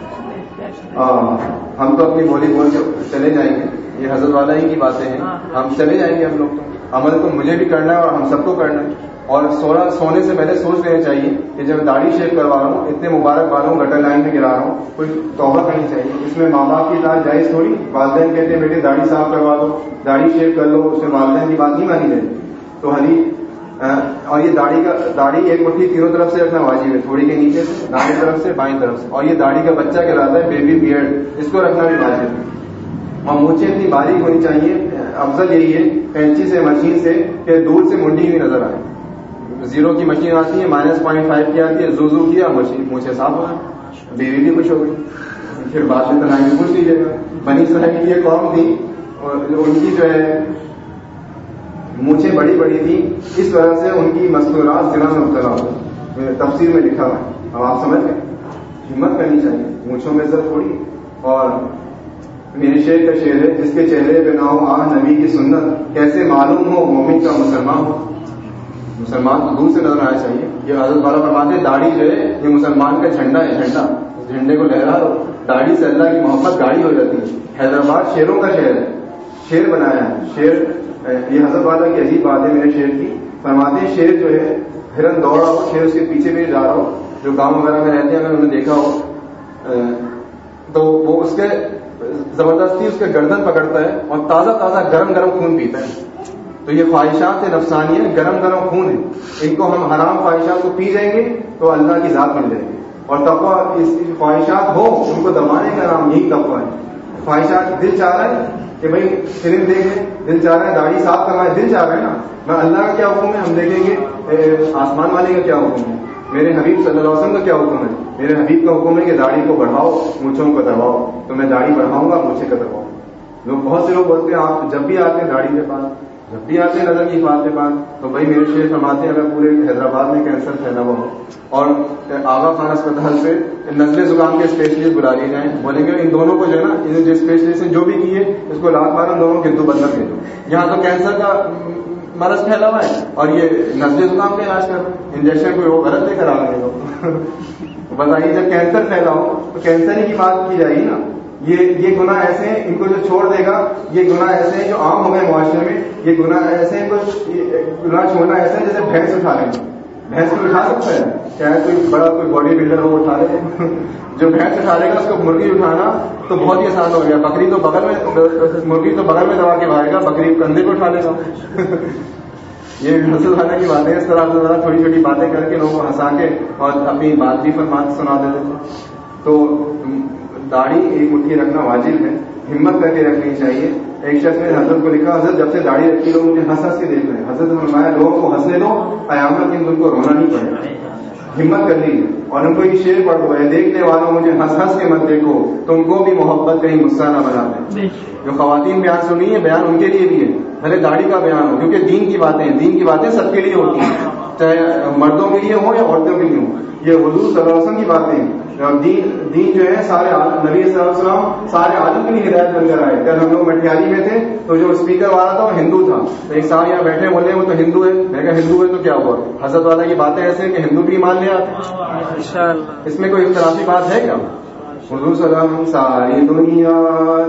ہم تو اپنی بولی بول کے چلے جائیں گے، یہ حضرت والا ہی کی باتیں ہیں، ہم چلے جائیں گے. ہم لوگ تو عمل تو مجھے بھی کرنا ہے اور ہم سب کو کرنا ہے. اور سونا سونے سے پہلے سوچ لینا چاہیے کہ جب داڑھی شیو کروا رہا ہوں، اتنے مبارک والوں گٹر لائن میں گرا رہا ہوں، کوئی توبہ کرنی چاہیے. اس میں ماں باپ کی اطاعت جائز تھوڑی. والدین کہتے ہیں بیٹے داڑھی صاف کروا دو، داڑھی شیو کر لو، اس میں والدین کی بات نہیں مانی جائے. تو حدیث اور یہ داڑھی کا داڑھی ایک مٹھی تینوں طرف سے رکھنا واجب ہے، تھوڑی کے نیچے سے، دائیں طرف سے، بائیں طرف سے. اور یہ داڑھی کا بچہ کہلاتا ہے بیبی بیئرڈ، اس کو رکھنا بھی واجب ہے. اور مونچھیں اتنی باریک ہونی چاہیے، افضل یہی ہے کینچی سے مشین سے کہ دور سے منڈی بھی نظر آئے. زیرو کی مشین آتی ہے، مائنس پوائنٹ فائیو کی آتی ہے، زو زو کیا مشین مونچھیں صاف ہو گئی، بیوی بھی خوش ہو گئی. پھر بعد میں تنہائی بھی پوچھ لیجیے گا. بنی اسرائیل کی یہ قوم تھی اور ان کی جو ہے مونچھیں بڑی بڑی تھی، اس وجہ سے ان کی مستورات زنا میں مبتلا ہو. تفسیر میں لکھا ہوا ہے، اب آپ سمجھ گئے. ہمت کرنی چاہیے، مونچھوں میں عزت تھوڑی. اور میرے شیخ کا شعر ہے جس کے چہرے پہ نہ ہو آ نبی کی سنت، کیسے معلوم ہو مومن کا مسلمان ہو. مسلمان کو دور سے نظر آنا چاہیے. یہ حضرت والا فرماتے داڑھی جو ہے یہ مسلمان کا جھنڈا ہے، جھنڈا. اس جھنڈے کو لہرا دو، داڑھی سے اللہ کی محبت گاڑی ہو جاتی ہے. حیدرآباد شیروں کا شہر ہے، شیر بنایا ہے. شیر یہ حضرت والا کی عجیب بات ہے میرے شیر کی. فرماتے شیر جو ہے ہرن دوڑ رہا ہو، شیر اس کے پیچھے بھی جا رہا ہو. جو گاؤں وغیرہ میں رہتے ہیں اگر انہوں نے دیکھا ہو تو وہ اس کے زبردستی اس کے گردن پکڑتا ہے اور تازہ تازہ گرم گرم خون پیتا ہے. تو یہ خواہشات نفسانی ہے، گرم گرم خون ہے. ان کو ہم حرام خواہشات کو پی جائیں گے تو اللہ کی ذات بن جائے گی. اور تقویٰ اس خواہشات ہو ان کو دبانے کا نام یہی تقویٰ ہے. خواہشات دل چاہ رہا ہے کہ بھائی فلم دیکھیں, دل چاہ رہا ہے داڑھی صاف کرنا ہے, دل چاہ رہا ہے نا, میں اللہ کا کیا حکم ہے ہم دیکھیں گے, آسمان والے کا کیا حکم ہے, میرے حبیب صلی اللہ علیہ وسلم کا کیا حکم ہے. میرے حبیب کا حکم ہے کہ داڑھی کو بڑھاؤ, مونچھوں کو دباؤ, تو میں داڑھی بڑھاؤں گا, مونچھیں کو دباؤں. لوگ بہت سے لوگ بولتے ہیں آپ جب بھی آتے ہیں داڑھی کے پاس, جب بھی آتے ہیں نظر کی حفاظت کے پاس, تو بھائی میرے شیخ فرماتے ہیں اگر پورے حیدرآباد میں کینسر پھیلا ہوا ہو اور آغا خان اسپتال سے نزلے زکام کے اسپیشلسٹ بلا لیے جائیں, بولیں گے ان دونوں کو جو ہے نا جو اسپیشلسٹ نے جو بھی کیے اس کو لاکھ بار ان دونوں کو ہندو بندہ بھیجو. یہاں تو کینسر کا مرض پھیلا ہوا ہے اور یہ نزلے زکام کا علاج کر رہے ہیں, انجیکشن کوئی وہ غلط لے کر آ رہے ہو. بتائیے جب کینسر پھیلا ہو تو کینسر ہی کی بات کی جائے گی نا. یہ یہ گناہ ایسے ہیں, ان کو جو چھوڑ دے گا یہ گناہ ایسے ہیں جو عام ہو گئے معاشرے میں. یہ گناہ ایسے ہیں, گناہ چھوڑنا ایسا ہے جیسے بھینس اٹھا لیں. بھینس کو اٹھا سکتا ہے, چاہے کوئی بڑا کوئی باڈی بلڈر ہو اٹھا لے. جو بھینس اٹھا لے گا اس کو مرغی اٹھانا تو بہت ہی آسان ہو گیا. بکری تو بغل میں, مرغی تو بغل میں دبا کے بھاگے گا, بکری کندھے کو اٹھا لے گا. یہ حسد خانہ کی باتیں, اس طرح سے ذرا تھوڑی چھوٹی باتیں کر کے لوگوں کو ہنسا کے اور اپنی بات بھی پر بات سنا دیتے تھے. تو داڑھی ایک مٹھی رکھنا واجب ہے, ہمت کر کے رکھنی چاہیے. ایک شخص نے حضرت کو لکھا, حضرت جب سے داڑھی رکھی لوگ مجھے ہنس ہنس کے دیکھ رہے ہیں. حضرت نے فرمایا لوگوں کو ہنسنے دو, قیامت دن تم کو رونا نہیں پڑے گا. ہمت کر لیجیے اور ان کو یہ شعر پڑھ دو, ہے دیکھنے والوں مجھے ہنس ہنس کے مت دیکھو, تم کو بھی محبت کہیں غصہ نہ بنا دے. جو خواتین بیان سنی ہے بیان ان کے لیے بھی ہے, بھلے داڑھی کا بیان ہو, کیونکہ دین کی باتیں ہیں, دین کی باتیں سب کے لیے ہوتی ہیں, چاہے مردوں کے لیے ہوں یا عورتوں کے لیے ہوں. یہ حضور صلی اللہ علیہ وسلم کی باتیں ہیں. دین دین جو ہے سارے نبی صلی اللہ علیہ وسلم سارے عالم کے لیے ہدایت بن کر آئے. کل ہم لوگ مٹھیالی میں تھے تو جو اسپیکر والا تھا وہ ہندو تھا. ایک صاحب یہاں بیٹھے بولے وہ تو ہندو ہے. میں کہا ہندو ہے تو کیا ہوا, حضرت والا کی باتیں ایسے ہیں کہ ہندو بھی مان لیا. اس میں کوئی اختلافی بات ہے کیا؟ حضور صلی اللہ علیہ وسلم ساری دنیا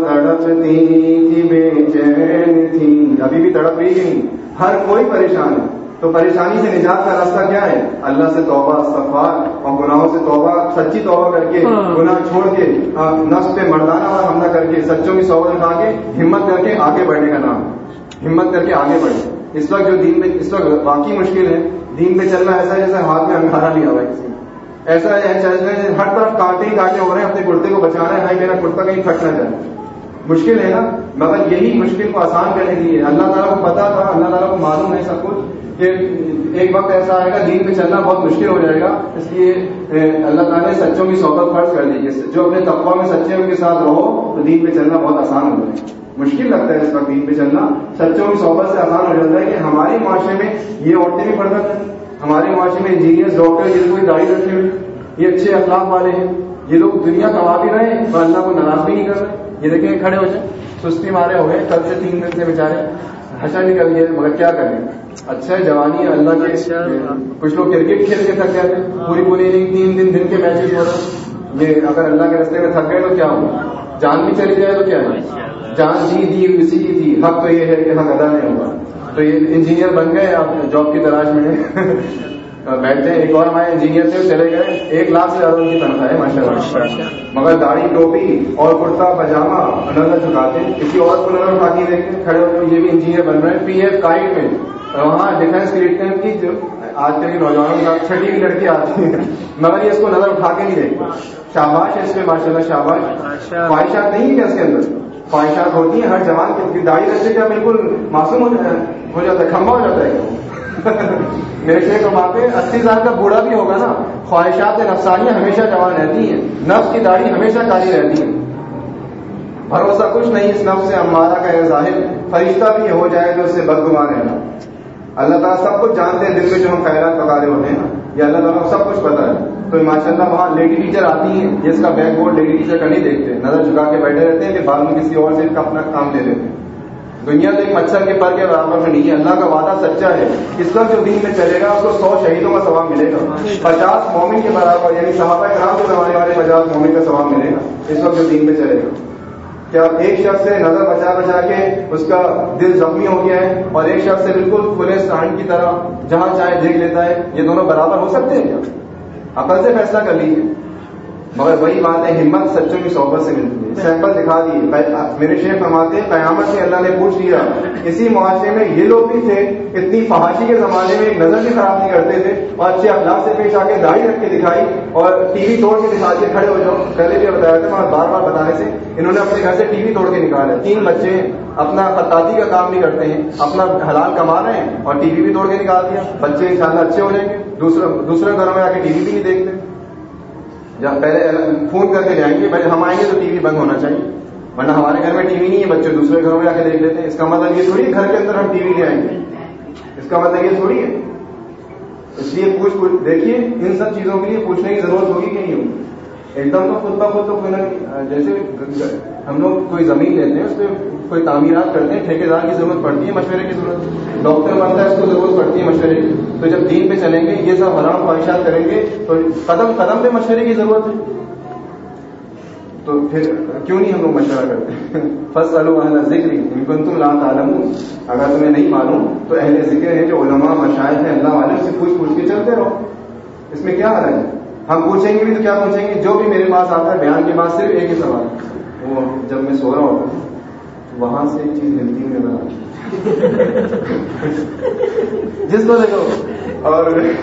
تڑپتی تھی بے چین تھی, ابھی بھی تڑپ رہی نہیں, ہر کوئی پریشان ہے. تو پریشانی سے نجات کا راستہ کیا ہے؟ اللہ سے توبہ, استغفار اور گناہوں سے توبہ, سچی توبہ کر کے, گناہ چھوڑ کے, نفس پہ مردانہ حملہ کر کے, سچوں کی صحبت اٹھا کے, ہمت کر کے آگے بڑھنے کا نام, ہمت کر کے آگے بڑھے. اس وقت جو دین میں اس وقت واقعی مشکل ہے, دین پہ چلنا ایسا ہے جیسے ہاتھ میں انگارا لیا ہوا ہے کسی نے, ایسا ہے ہر طرف کانٹے ہی کانٹے ہو رہے ہیں, اپنے کرتے کو بچانا ہے, میرا کرتا کہیں پھٹ نہ جائے. مشکل ہے نا, مگر یہی مشکل کو آسان کرنے کے لیے اللہ تعالیٰ کو پتا تھا, اللہ تعالیٰ کو معلوم ہے سب کچھ کہ ایک وقت ایسا آئے گا دین پہ چلنا بہت مشکل ہو جائے گا. اس لیے اللہ تعالیٰ نے سچوں کی صحبت فرض کر دی. جو اپنے تقویٰ میں سچے ان کے ساتھ رہو تو دین پہ چلنا بہت آسان ہو جائے گا. مشکل لگتا ہے اس وقت دین پہ چلنا, سچوں کی صحبت سے آسان ہو جاتا ہے. کہ ہمارے معاشرے میں یہ عورتیں بھی پڑھ سکتے ہیں, ہمارے معاشرے میں انجینئر, ڈاکٹر, جن کو داڑھی رکھے ہوئے, یہ اچھے اخلاق والے ہیں, یہ لوگ دنیا کما بھی رہے ہیں اور اللہ کو ناراض بھی نہیں کر رہے. یہ دیکھیں کھڑے ہو جائیں, سستی مارے ہوئے, کل سے تین دن سے بیچارے ہنسا نکل گئے, مگر کیا کریں. اچھا ہے جوانی ہے اللہ کے. کچھ لوگ کرکٹ کھیل کے تھک گئے تھے, پوری پوری نہیں, تین دن دن کے میچز ہو رہے. یہ اگر اللہ کے راستے میں تھک گئے تو کیا ہو, جان بھی چلی جائے تو کیا ہے, جان جی دی اسی کی تھی, حق تو یہ ہے کہ حق ادا نہیں ہوا. تو یہ انجینئر بن گئے, آپ جاب کی تلاش میں بیٹھتے ہیں. ایک اور ہمارے انجینئر تھے چلے گئے, ایک لاکھ سے زیادہ ان کی تنخواہ ہے ماشاء اللہ, مگر داڑھی ٹوپی اور کرتا پاجامہ نظر چکاتے. کسی اور کو نظر اٹھا کے دیکھتے کھڑے ہوتے, یہ بھی انجینئر بن رہے ہیں. پی ایف کائٹ میں وہاں ڈیفینس کریٹن کی جو آج کل کے نوجوانوں کے ساتھ چھٹی کی لڑکی آتی ہے, مگر یہ اس کو نظر اٹھا کے نہیں دیکھتے. شاباش ہے اس میں ماشاء اللہ, شاباش. خواہشات نہیں ہے کیا اس کے اندر, خواہشات ہوتی ہیں ہر جوان کی. داڑھی رکھتے کیا بالکل معصوم ہو جاتا ہے, کھمبا ہو جاتا ہے. میرے شیخ فرماتے ہیں اسی سال کا بوڑھا بھی ہوگا نا, خواہشات نفسانیاں ہمیشہ جوان رہتی ہیں, نفس کی داڑھی ہمیشہ کالی رہتی ہے. بھروسہ کچھ نہیں اس نفس سے ہمارا کا ظاہر, فرشتہ بھی ہو جائے تو اس سے بدگمان رہنا. اللہ تعالیٰ سب کچھ جانتے ہیں, دل میں جو ہم خیرات پکا رہے ہوتے ہیں نا, یہ اللہ تعالیٰ کو سب کچھ پتا ہے. تو ماشاء اللہ وہاں لیڈی ٹیچر آتی ہیں, جس کا بیک بورڈ لیڈی ٹیچر کا نہیں دیکھتے, نظر جھکا کے بیٹھے رہتے ہیں کہ بعد میں کسی اور سے اپنا کام دے دیتے ہیں. دنیا تو ایک مچھر کے پر کے برابر میں نہیں ہے, اللہ کا وعدہ سچا ہے. اس وقت جو دین میں چلے گا اس کو سو شہیدوں کا ثواب ملے گا, پچاس مومن کے برابر, یعنی صحابہ کرام کے زمانے والے پچاس مومن کا ثواب ملے گا اس وقت جو دین میں چلے گا. کیا ایک شخص سے نظر بچا بچا کے اس کا دل زخمی ہو گیا ہے, اور ایک شخص سے بالکل کھلے سانڈ کی طرح جہاں چاہے دیکھ لیتا ہے, یہ دونوں برابر ہو سکتے ہیں کیا؟ عقل سے فیصلہ کر لیجیے. مگر وہی بات ہے ہمت سچوں کی صحبت سے ملتی ہے. سیمپل دکھا دیے میرے شیخ فرماتے ہیں قیامت میں اللہ نے پوچھ لیا اسی معاشرے میں یہ لوگ بھی تھے اتنی فحاشی کے زمانے میں ایک نظر بھی خراب نہیں کرتے تھے اور اچھے اخلاق سے پیش آ کے داڑھی رکھ کے دکھائی اور ٹی وی توڑ کے دکھا کے کھڑے ہو جاؤ. پہلے بھی بتایا تھا مگر بار بار بتانے سے انہوں نے اپنے گھر سے ٹی وی توڑ کے نکالا. تین بچے ہیں اپنا خطاطی کا کام بھی کرتے ہیں اپنا حلال کما رہے ہیں اور ٹی وی بھی توڑ کے نکال دیا. بچے انشاءاللہ اچھے ہو جائیں گے. دوسرے دوسرے گھروں میں آ کے ٹی وی بھی نہیں دیکھتے. جب پہلے فون کر کے جائیں گے بھائی ہم آئیں گے تو ٹی وی بند ہونا چاہیے ورنہ ہمارے گھر میں ٹی وی نہیں ہے بچے دوسرے گھروں میں آ کے دیکھ لیتے ہیں. اس کا مطلب یہ تھوڑی گھر کے اندر ہم ٹی وی لے آئیں گے. اس کا مطلب یہ تھوڑی ہے. اس لیے پوچھ پوچھ دیکھیے ان سب چیزوں کے لیے پوچھنے کی ضرورت ہوگی کہ نہیں ہوگی. ایک دم تو خود بخود تو کوئی نہ جیسے ہم لوگ کوئی زمین لیتے ہیں اس پہ کوئی تعمیرات کرتے ہیں ٹھیکیدار کی ضرورت پڑتی ہے مشورے کی ضرورت. ڈاکٹر بنتا ہے اس کو ضرورت پڑتی ہے مشورے کی. تو جب دین پہ چلیں گے یہ سب حرام خواہشات کریں گے تو قدم قدم پہ مشورے کی ضرورت ہے. تو پھر کیوں نہیں ہم لوگ مشورہ کرتے ہیں. فاسألوا اہل الذکر ان کنتم لا تعلمون. اگر تمہیں نہیں معلوم تو اہل ذکر ہیں جو علماء مشائخ ہیں اللہ والے سے پوچھ پوچھ کے چلتے رہو. اس میں کیا حرج ہے. ہم پوچھیں گے بھی تو کیا پوچھیں گے جو بھی میرے پاس آتا ہے بیان کے بعد صرف ایک ہی سوال وہ جب میں سو رہا ہوتا ہوں وہاں سے ایک چیز ہلتی ہوئی نظر آتی جس کو دیکھو. اور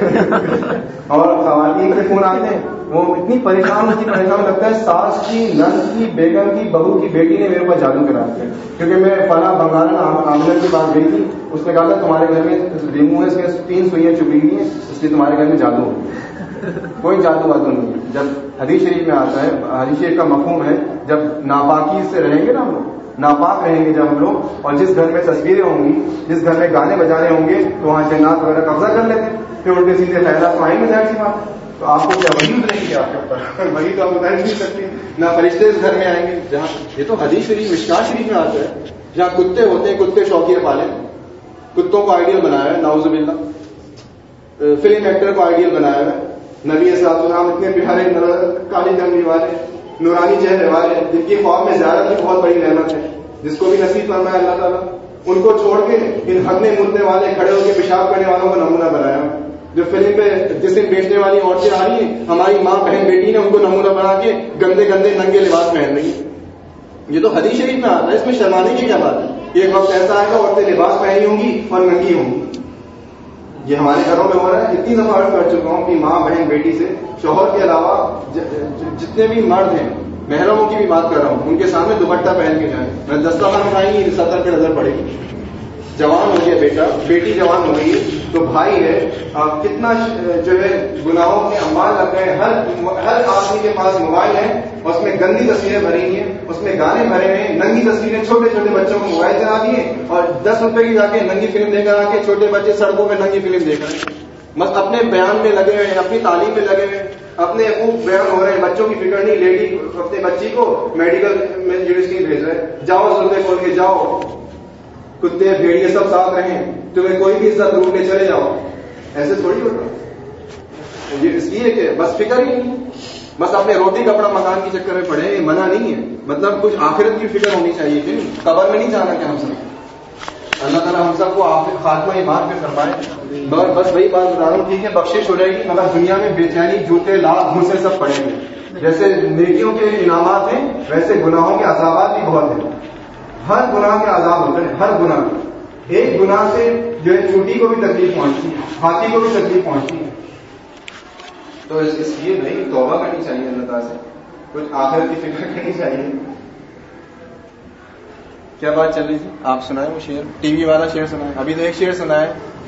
اور خواتین کے فون آتے ہیں وہ اتنی پریشان اتنی پریشان لگتا ہے ساس کی نند کی بیگم کی بہو کی بیٹی نے میرے پاس جادو کرا دیا. کیونکہ میں فلاں بنگال آمدن کے پاس گئی تھی اس نے کہا تھا تمہارے گھر میں ڈینگو ہے اس میں تین سوئیاں چبھی ہوئی ہیں اس لیے تمہارے گھر میں جادو ہو. کوئی جادو وادو نہیں ہے. جب حدیث شریف میں آتا ہے حدیث شریف کا مفہوم ہے جب ناپاکی سے رہیں گے نا ہم لوگ ناپاک رہیں گے جب ہم لوگ اور جس گھر میں تصویریں ہوں گی جس گھر میں گانے بجانے ہوں گے تو وہاں جنات وغیرہ قبضہ کر لیتے ہیں. پھر الٹے سیدھے خیالات تو آئیں گے ظاہر سی بات. تو آپ کو کیا وہی اتریں گے آپ کے اوپر وہی تو آپ اتار نہیں سکتے. نہ فرشتے اس گھر میں آئیں گے جہاں یہ تو حدیث شریف مشکات شریف میں آتا ہے جہاں کتے ہوتے ہیں کتے شوقیہ پالے کتوں کو آئیڈیل بنایا ہے نعوذ باللہ. فلم ایکٹر کو آئیڈیل بنایا ہے. نبی صلی اللہ علیہ وسلم اتنے پیارے کالی جنگلی والے نورانی چہرے والے جن کی خواب میں زیارت کی بہت بڑی نعمت ہے جس کو بھی نصیب فرمایا اللہ تعالیٰ ان کو چھوڑ کے ان ہگنے ملنے والے کھڑے ہو کے پیشاب کرنے والوں کا نمونہ بنایا. جو فلم پہ جسم بیچنے والی عورتیں آ رہی ہیں ہماری ماں بہن بیٹی نے ان کو نمونہ بنا کے گندے گندے ننگے لباس پہن رہی ہیں. یہ تو حدیث شریف میں آتا ہے. اس میں شرمانے کی کیا بات ہے. ایک وقت ایسا آئے گا عورتیں لباس پہنی ہوں گی اور ننگی ہوں گی. یہ ہمارے گھروں میں ہو رہا ہے. اتنی دفعہ عرض کر چکا ہوں کہ ماں بہن بیٹی سے شوہر کے علاوہ جتنے بھی مرد ہیں محرموں کی بھی بات کر رہا ہوں ان کے سامنے دوپٹہ پہن کے جائیں. میں دسترخوان اٹھائیں گی سطر پہ نظر پڑے گی. جوان ہو گیا بیٹا بیٹی جوان ہو گئی تو بھائی ہے کتنا جو ہے گناہوں کے امال لگ گئے. ہر ہر آدمی کے پاس موبائل ہے اور اس میں گندی تصویریں بھری ہوئی ہیں اس میں گانے بھرے ہوئے ہیں ننگی تصویریں. چھوٹے چھوٹے بچوں کو موبائل چلا دیے اور دس روپے کی جا کے ننگی فلم لے کر آ کے چھوٹے بچے سڑکوں پہ ننگی فلم دیکھ رہے ہیں. بس اپنے بیان میں لگے ہوئے ہیں اپنی تعلیم میں لگے ہوئے ہیں اپنے خوب بیان ہو رہے ہیں. بچوں کی فکر نہیں. لیڈی اپنے بچی کو میڈیکل میں یونیورسٹی بھیج رہے ہیں. جاؤ زلفے کھول کے جاؤ کتے بھیڑیے سب ساتھ رہیں تمہیں کوئی بھی عزت ڈھونڈنے چلے جاؤ. ایسے تھوڑی ہوتا. یہ اس لیے کہ بس فکر ہی نہیں. بس اپنے روٹی کپڑا مکان کے چکر میں پڑے. یہ منع نہیں ہے مطلب کچھ آخرت کی فکر ہونی چاہیے کہ قبر میں نہیں جانا کہ ہم سب. اللہ تعالیٰ ہم سب کو آخر خاتمہ ایمان پہ فرمائے. بس وہی بات بتا رہا ہوں ٹھیک ہے بخشش ہو جائے گی مگر دنیا میں بے چینی جوتے لاکھ گھسے سب پڑیں گے. جیسے نیکیوں کے انعامات ہیں ویسے گناہوں کے عذابات بھی بہت ہیں. ہر گناہ کے عذاب ہوتے ہیں. ہر گناہ ایک گناہ سے جو ہے چوٹی کو بھی تکلیف پہنچتی ہے ہاتھی کو بھی تکلیف پہنچتی ہے. تو اس لیے نہیں توبہ کرنی چاہیے اللہ تعالیٰ سے. کچھ آخرت کی فکر کرنی چاہیے. کیا بات چل رہی تھی آپ سنائیں وہ شعر ٹی وی والا شعر سنائیں. ابھی تو ایک شعر سنائے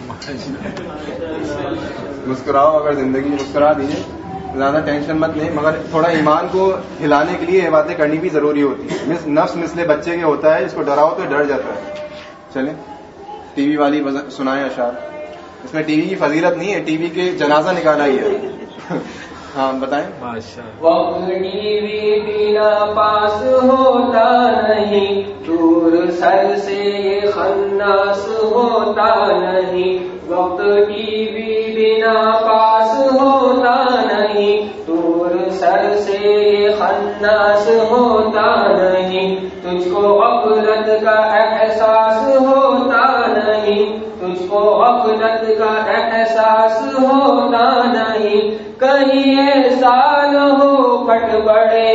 مسکراؤ اگر زندگی مسکرا دیجیے. زیادہ ٹینشن مت لیں مگر تھوڑا ایمان کو ہلانے کے لیے یہ باتیں کرنی بھی ضروری ہوتی ہے. نفس مثل بچے کے ہوتا ہے اس کو ڈراؤ تو ڈر جاتا ہے. چلیں ٹی وی والی سنائیں اشعار. اس میں ٹی وی کی فضیلت نہیں ہے ٹی وی کے جنازہ نکالا ہی ہے. ہاں بتائیں. وقت ٹی وی بنا پاس ہوتا نہیں دور سر سے یہ خناس ہوتا نہیں. وقت ٹی وی بنا پاس ہوتا نہیں دور سر سے یہ خناس ہوتا نہیں. تجھ کو غفلت کا احساس ہوتا نہیں تجھ کو وہ غفلت کا احساس ہوتا نہیں، کہیں ایسا نہ ہو پھٹ پڑے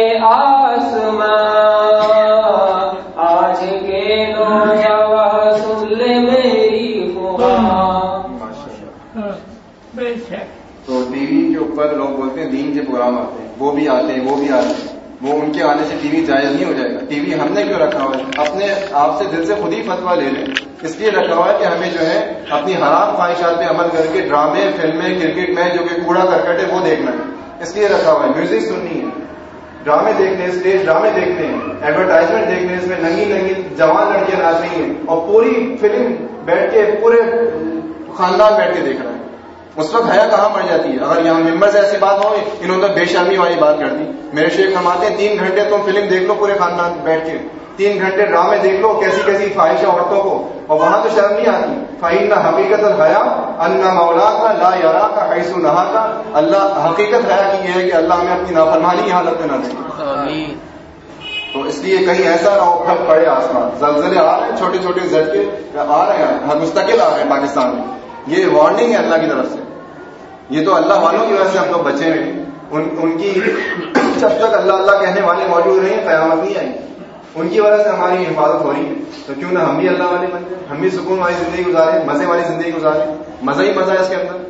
آسمان، آج کے نوجوان سن لے میری فغان۔ تو ٹی وی کے اوپر لوگ بولتے ہیں دین کے پروگرام آتے ہیں، وہ بھی آتے ہیں وہ بھی آتے ہیں، وہ ان کے آنے سے ٹی وی جائز نہیں ہو جائے گا۔ ٹی وی ہم نے کیوں رکھا ہوا ہے؟ اپنے آپ سے دل سے خود ہی فتویٰ لے لیں، اس لیے رکھا ہوا ہے کہ ہمیں جو ہے اپنی حرام خواہشات پہ عمل کر کے ڈرامے فلمیں کرکٹ میچ جو کہ کوڑا کرکٹ ہے وہ دیکھنا ہے، اس لیے رکھا ہوا ہے۔ میوزک سننی ہے، ڈرامے دیکھنے، اسٹیج ڈرامے دیکھنے ہیں، ایڈورٹائزمنٹ دیکھنے، اس میں ننگی ننگی جوان لڑکیاں ناچ رہی ہیں اور پوری فلم بیٹھ کے پورے خاندان بیٹھ کے دیکھ رہا ہے۔ اس وقت حیا کہاں پڑ جاتی ہے؟ اگر یہاں ممبر سے ایسی بات ہو، انہوں نے بے شرمی والی بات کر دی۔ میرے شیخ فرماتے ہیں تین گھنٹے تم فلم دیکھ لو پورے خاندان بیٹھ کے، تین گھنٹے ڈرامے دیکھ لو کیسی کیسی فاحشہ عورتوں کو، اور وہاں تو شرم نہیں آتی۔ فَإِنَّ حَقِيقَةَ الْحَيَاءِ أَنَّ مَوْلَاكَ لَا يَرَاكَ حَيْثُ نَهَاكَ۔ اللہ حقیقت حیا کی یہ ہے کہ اللہ ہمیں اپنی نافرمانی کی حالت میں نہ دے۔ تو اس لیے کہیں ایسا نہ ہو پھٹ پڑے آسمان، زلزلے آ رہے ہیں، چھوٹے چھوٹے جھٹکے آ رہے ہیں، مستقل آ رہے ہیں پاکستان میں، یہ وارننگ ہے اللہ کی طرف سے۔ یہ تو اللہ والوں کی وجہ سے ہم لوگ بچے ہیں، ان, ان کی جب تک اللہ اللہ کہنے والے موجود رہے ہیں قیامت نہیں آئی، ان کی وجہ سے ہماری حفاظت ہو رہی ہے۔ تو کیوں نہ ہم بھی اللہ والے بن جائیں، ہم بھی سکون والی زندگی گزاریں، مزے والی زندگی گزاریں، مزہ ہی مزہ ہے اس کے اندر۔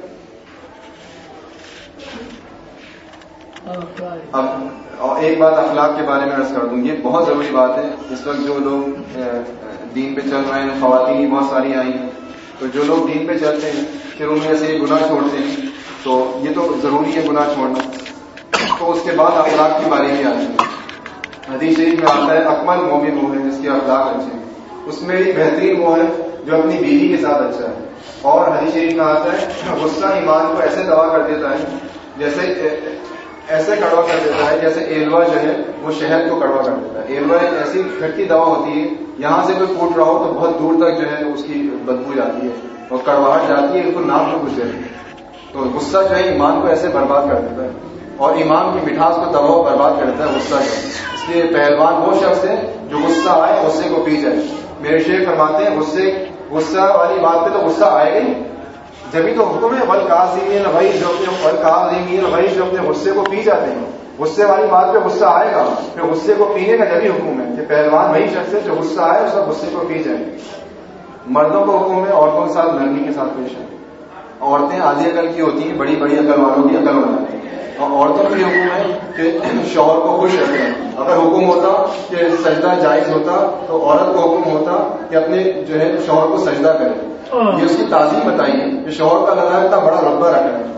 اب ایک بات اخلاق کے بارے میں عرض کر دوں، یہ بہت ضروری بات ہے۔ اس وقت جو لوگ دین پہ چل رہے ہیں، خواتین بہت ساری آئی ہیں، تو جو لوگ دین پہ چلتے ہیں پھر ان میں سے گناہ چھوڑتے ہیں، تو یہ تو ضروری ہے گناہ چھوڑنا۔ تو اس کے بعد اخلاق کی باری میں آتی ہے۔ حدیث شریف میں آتا ہے اکمل مومن وہ ہے جس کے اخلاق اچھے ہیں، اس میں بھی بہترین وہ ہے جو اپنی بیوی کے ساتھ اچھا ہے۔ اور حدیث شریف میں آتا ہے غصہ ایمان کو ایسے دبا کر دیتا ہے، جیسے ایسے کڑوا کر دیتا ہے جیسے ایلوا جو ہے وہ شہد کو کڑوا کر دیتا ہے۔ ایلوا ایک ایسی کھٹی دوا ہوتی ہے، یہاں سے کوئی پھوٹ رہا ہو تو بہت دور تک جو ہے اس کی بدبو جاتی ہے اور کڑواہٹ جاتی ہے، اس کو نام میں گھس جاتی ہے۔ تو غصہ جو ہے ایمان کو ایسے برباد کر دیتا ہے اور ایمان کی مٹھاس کو دباؤ برباد کر دیتا ہے غصہ جو ہے۔ اس لیے پہلوان وہ شخص ہے جو غصہ آئے غصے کو پی جائے۔ میرے شیخ فرماتے ہیں غصے غصہ والی بات پہ تو غصہ آئے گا ہی، جبھی تو حکم ہے والکاظمین الغیظ، جو اپنے والکاظمین الغیظ جو اپنے غصے کو پی جاتے ہیں۔ غصے والی بات پہ غصہ آئے گا، پھر غصے کو پینے کا جبھی حکم ہے کہ پہلوان وہی شخص ہے جو غصہ آئے اس کا غصے کو پی جائے۔ مردوں کو حکم ہے عورتوں کے ساتھ نرمی کے ساتھ پیش آئے۔ عورتیں آدھی عقل کی ہوتی ہیں، بڑی بڑی عقل والوں کی عقل بناتی ہیں، اور عورتوں کا بھی حکم ہے کہ شوہر کو خوش رکھیں۔ اگر حکم ہوتا کہ سجدہ جائز ہوتا تو عورت کو حکم ہوتا کہ اپنے جو ہے شوہر کو سجدہ کرے، یہ اس کی تعظیم بتائیے کہ شوہر کا اللہ اتنا بڑا رتبہ رکھا ہے۔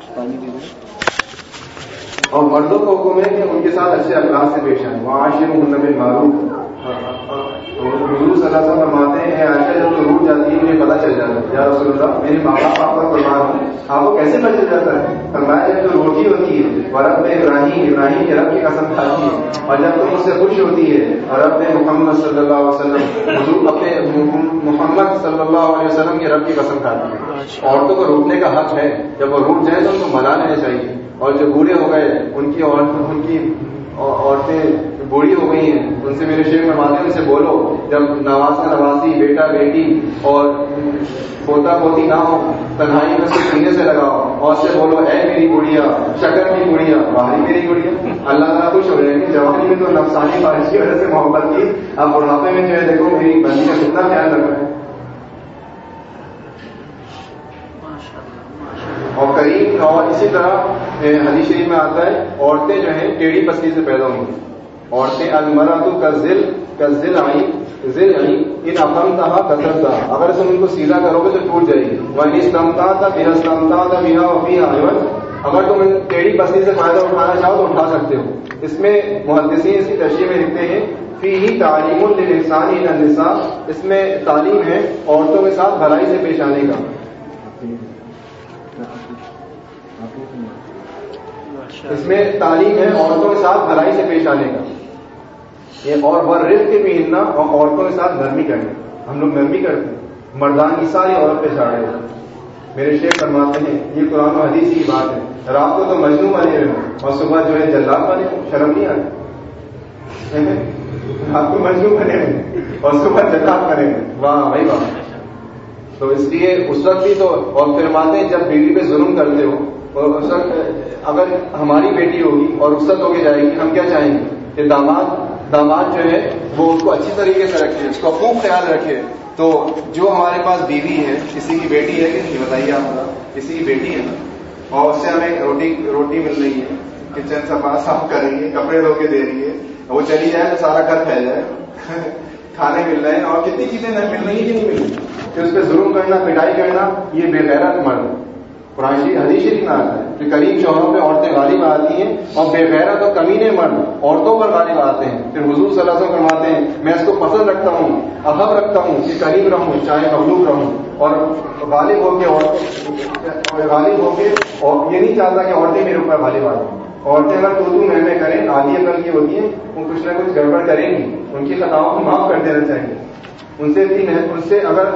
اور مردوں کو حکم ہے کہ ان کے ساتھ اچھے اخلاق سے پیش آئیں، وعاشروہن بالمعروف۔ حضور صلی اللہ علیہ وسلم فرماتے ہیں عائشہ جب تو روٹ جاتی ہے مجھے پتا چل جاتا ہے، یا رسول اللہ میرے ماں باپ آپ پر قربان ہیں، آپ کو کیسے پتا چل جاتا ہے؟ فرمایا جب تو روٹی ہوتی ہے اور رب ابراہیم ابراہیم کے رب کی قسم کھاتی ہے، اور جب تم اس سے خوش ہوتی ہے اور رب محمد صلی اللہ علیہ وسلم حضور اپنے محمد صلی اللہ علیہ وسلم کے رب کی قسم کھاتی ہے۔ عورتوں کو روٹنے کا حق ہے، جب وہ روٹ جائیں تو ان کو منا لینا چاہیے، اور جو بوڑھے ہو گئے ان کی ان کی عورتیں بوڑھی ہو گئی ہیں ان سے میرے شیخ فرماتے ہیں ان سے بولو جب نواز کا نوازی بیٹا بیٹی اور پوتا پوتی نہ ہو تنہائی میں سے سینے سے لگاؤ اور سے بولو اے میری گڑیا شکر کی گڑیا باہری میری گڑیا، اللہ تعالیٰ خوش ہو جائیں گے۔ جوانی میں تو نفسانی خواہش کی وجہ سے محبت کی، اب بڑھاپے میں جو ہے دیکھو میری بندی کا کتنا خیال رکھ رہا ہے۔ اور قریب اور اسی طرح حدیث شریف میں آتا ہے عورتیں جو ہیں ٹیڑھی پسلی سے پیدا ہوئی ہیں۔ عورتیں المرأۃ کالذل کالذلعی ذلعی ان اقمتها کسرتها، اگر تم ان کو سیدھا کرو گے تو ٹوٹ جائے گی۔ وان استمتعت بها استمتعت بها وفيها عوج، اگر تم ان ٹیڑھی پسلی سے فائدہ اٹھانا چاہو تو اٹھا سکتے ہو۔ اس میں محدثین اس کی تشریح میں لکھتے ہیں فیہ تعلیم للانسان الى النساء، اس میں تعلیم ہے عورتوں کے ساتھ بھلائی سے پیش آنے کا، اس میں تعلیم ہے عورتوں کے ساتھ بھلائی سے پیش آنے کا، یہ اور وہ رزق بھی ہلنا اور عورتوں کے ساتھ نرمی کرنا۔ ہم لوگ نرمی کرتے ہیں، مردان کی ساری عورت پہ چاڑے ہیں۔ میرے شیخ فرماتے ہیں یہ قرآن و حدیث کی بات ہے، رات کو تو مجنون بنے رہے اور صبح جو ہے جلاد بنے، شرم نہیں آتی؟ رات کو مجنون بنے رہے اور صبح جلاد بنے رہے، واہ بھائی واہ۔ تو اس لیے اس وقت بھی تو، اور فرماتے ہیں جب بیوی پہ ظلم کرتے ہو اور اس وقت اگر ہماری بیٹی ہوگی اور رخصت ہو کے جائے گی، ہم کیا چاہیں گے کہ داماد داماد جو ہے وہ اس کو اچھی طریقے سے رکھے، اس کو خوب خیال رکھے. تو جو ہمارے پاس بیوی ہے، کسی کی بیٹی ہے کہ نہیں بتائیے آپ، کسی کی بیٹی ہے نا، اور اس سے ہمیں روٹی روٹی مل رہی ہے، کچن صفا صاف کر رہی ہے، کپڑے دھو کے دے رہی ہے، وہ چلی جائے تو سارا گھر پھیل جائے، کھانے مل رہے ہیں اور کتنی چیزیں مل رہی ہیں کہ نہیں مل رہی، کہ اس پہ ظلم کرنا، پٹائی کرنا، یہ بے غیرت مرد. قرآن شریف حدیث شریف میں آتا ہے کہ قریب شوہروں پہ عورتیں غالب آتی ہیں اور بے غیرت اور کمینے مرد عورتوں پر غالب آتے ہیں. پھر حضور صلی اللہ علیہ وسلم فرماتے ہیں میں اس کو پسند رکھتا ہوں، احب رکھتا ہوں کہ قریب رہوں چاہے مغلوب رہوں، اور غالب ہو کے عورتیں غالب ہو کے، اور یہ نہیں چاہتا کہ عورتیں میرے اوپر غالب آ جائیں. عورتیں اگر تو تو میں میں کریں، عالیہ کر کی ہوتی ہیں، وہ کچھ نہ کچھ گڑبڑ کریں گی، ان کی خطاؤں کو معاف کر دینا چاہیے. ان سے ان سے اگر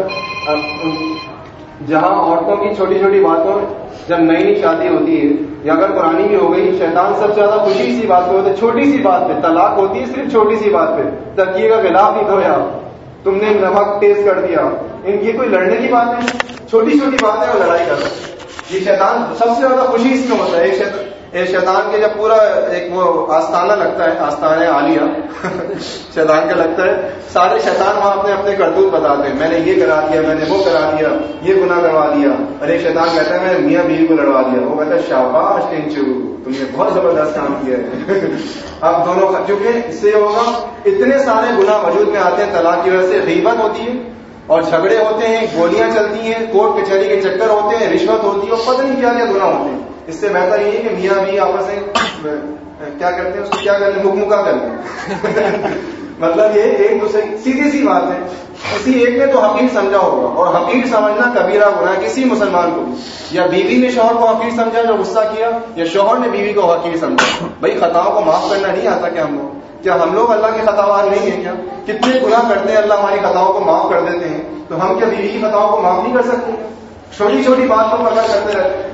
جہاں عورتوں کی چھوٹی چھوٹی باتوں، جب نئی نئی شادی ہوتی ہے یا اگر پرانی بھی ہو گئی، شیطان سب سے زیادہ خوشی سی بات پہ ہوتا ہے، چھوٹی سی بات پہ طلاق ہوتی ہے، صرف چھوٹی سی بات پہ تکیے کا غلاف ہی دھویا، تم نے نمک تیز کر دیا، ان کی کوئی لڑنے کی بات نہیں، چھوٹی چھوٹی بات ہے وہ لڑائی کر رہا ہے. یہ شیطان سب سے زیادہ خوشی اس میں ہوتا ہے. ایک شیطان ایک شیطان کے جب پورا ایک وہ آستانہ لگتا ہے، آستانہ عالیہ شیطان کا لگتا ہے، سارے شیطان وہاں اپنے اپنے کرتوت بتاتے ہیں، میں نے یہ کرا دیا، میں نے وہ کرا دیا، یہ گناہ کروا دیا. اور ایک شیطان کہتا ہے میں نے میاں بیوی کو لڑوا دیا، وہ کہتا ہے شاباش ٹینچو، تم نے بہت زبردست کام کیا ہے. اب دونوں کیونکہ اس سے ہوگا اتنے سارے گناہ وجود میں آتے ہیں طلاق کی وجہ سے. غیبت ہوتی ہے اور جھگڑے ہوتے ہیں، گولیاں چلتی ہیں، کورٹ کچہری کے چکر ہوتے ہیں، رشوت ہوتی ہے، اور پتہ نہیں کیا کیا گناہ ہوتے ہیں. اس سے بہتر یہ ہے کہ میاں بھی آپس میں کیا کرتے ہیں، اس کو کیا کرتے ہیں، مکمکا کرتے ہیں. مطلب یہ ایک دوسرے سیدھی سی بات ہے. کسی ایک نے تو حقیر سمجھا ہوگا، اور حقیر سمجھنا کبیرہ گناہ کسی مسلمان کو، یا بیوی نے شوہر کو حقیر سمجھا جو غصہ کیا، یا شوہر نے بیوی کو حقیر سمجھا. بھائی خطاؤں کو معاف کرنا نہیں آتا کیا ہم لوگ؟ کیا ہم لوگ اللہ کے خطاوار نہیں ہیں کیا؟ کتنے گناہ کرتے ہیں، اللہ ہماری خطاؤں کو معاف کر دیتے ہیں، تو ہم کیا بیوی کی خطاؤں کو معاف نہیں کر سکتے؟ چھوٹی چھوٹی بات پر پکڑ کرتے رہتے ہیں.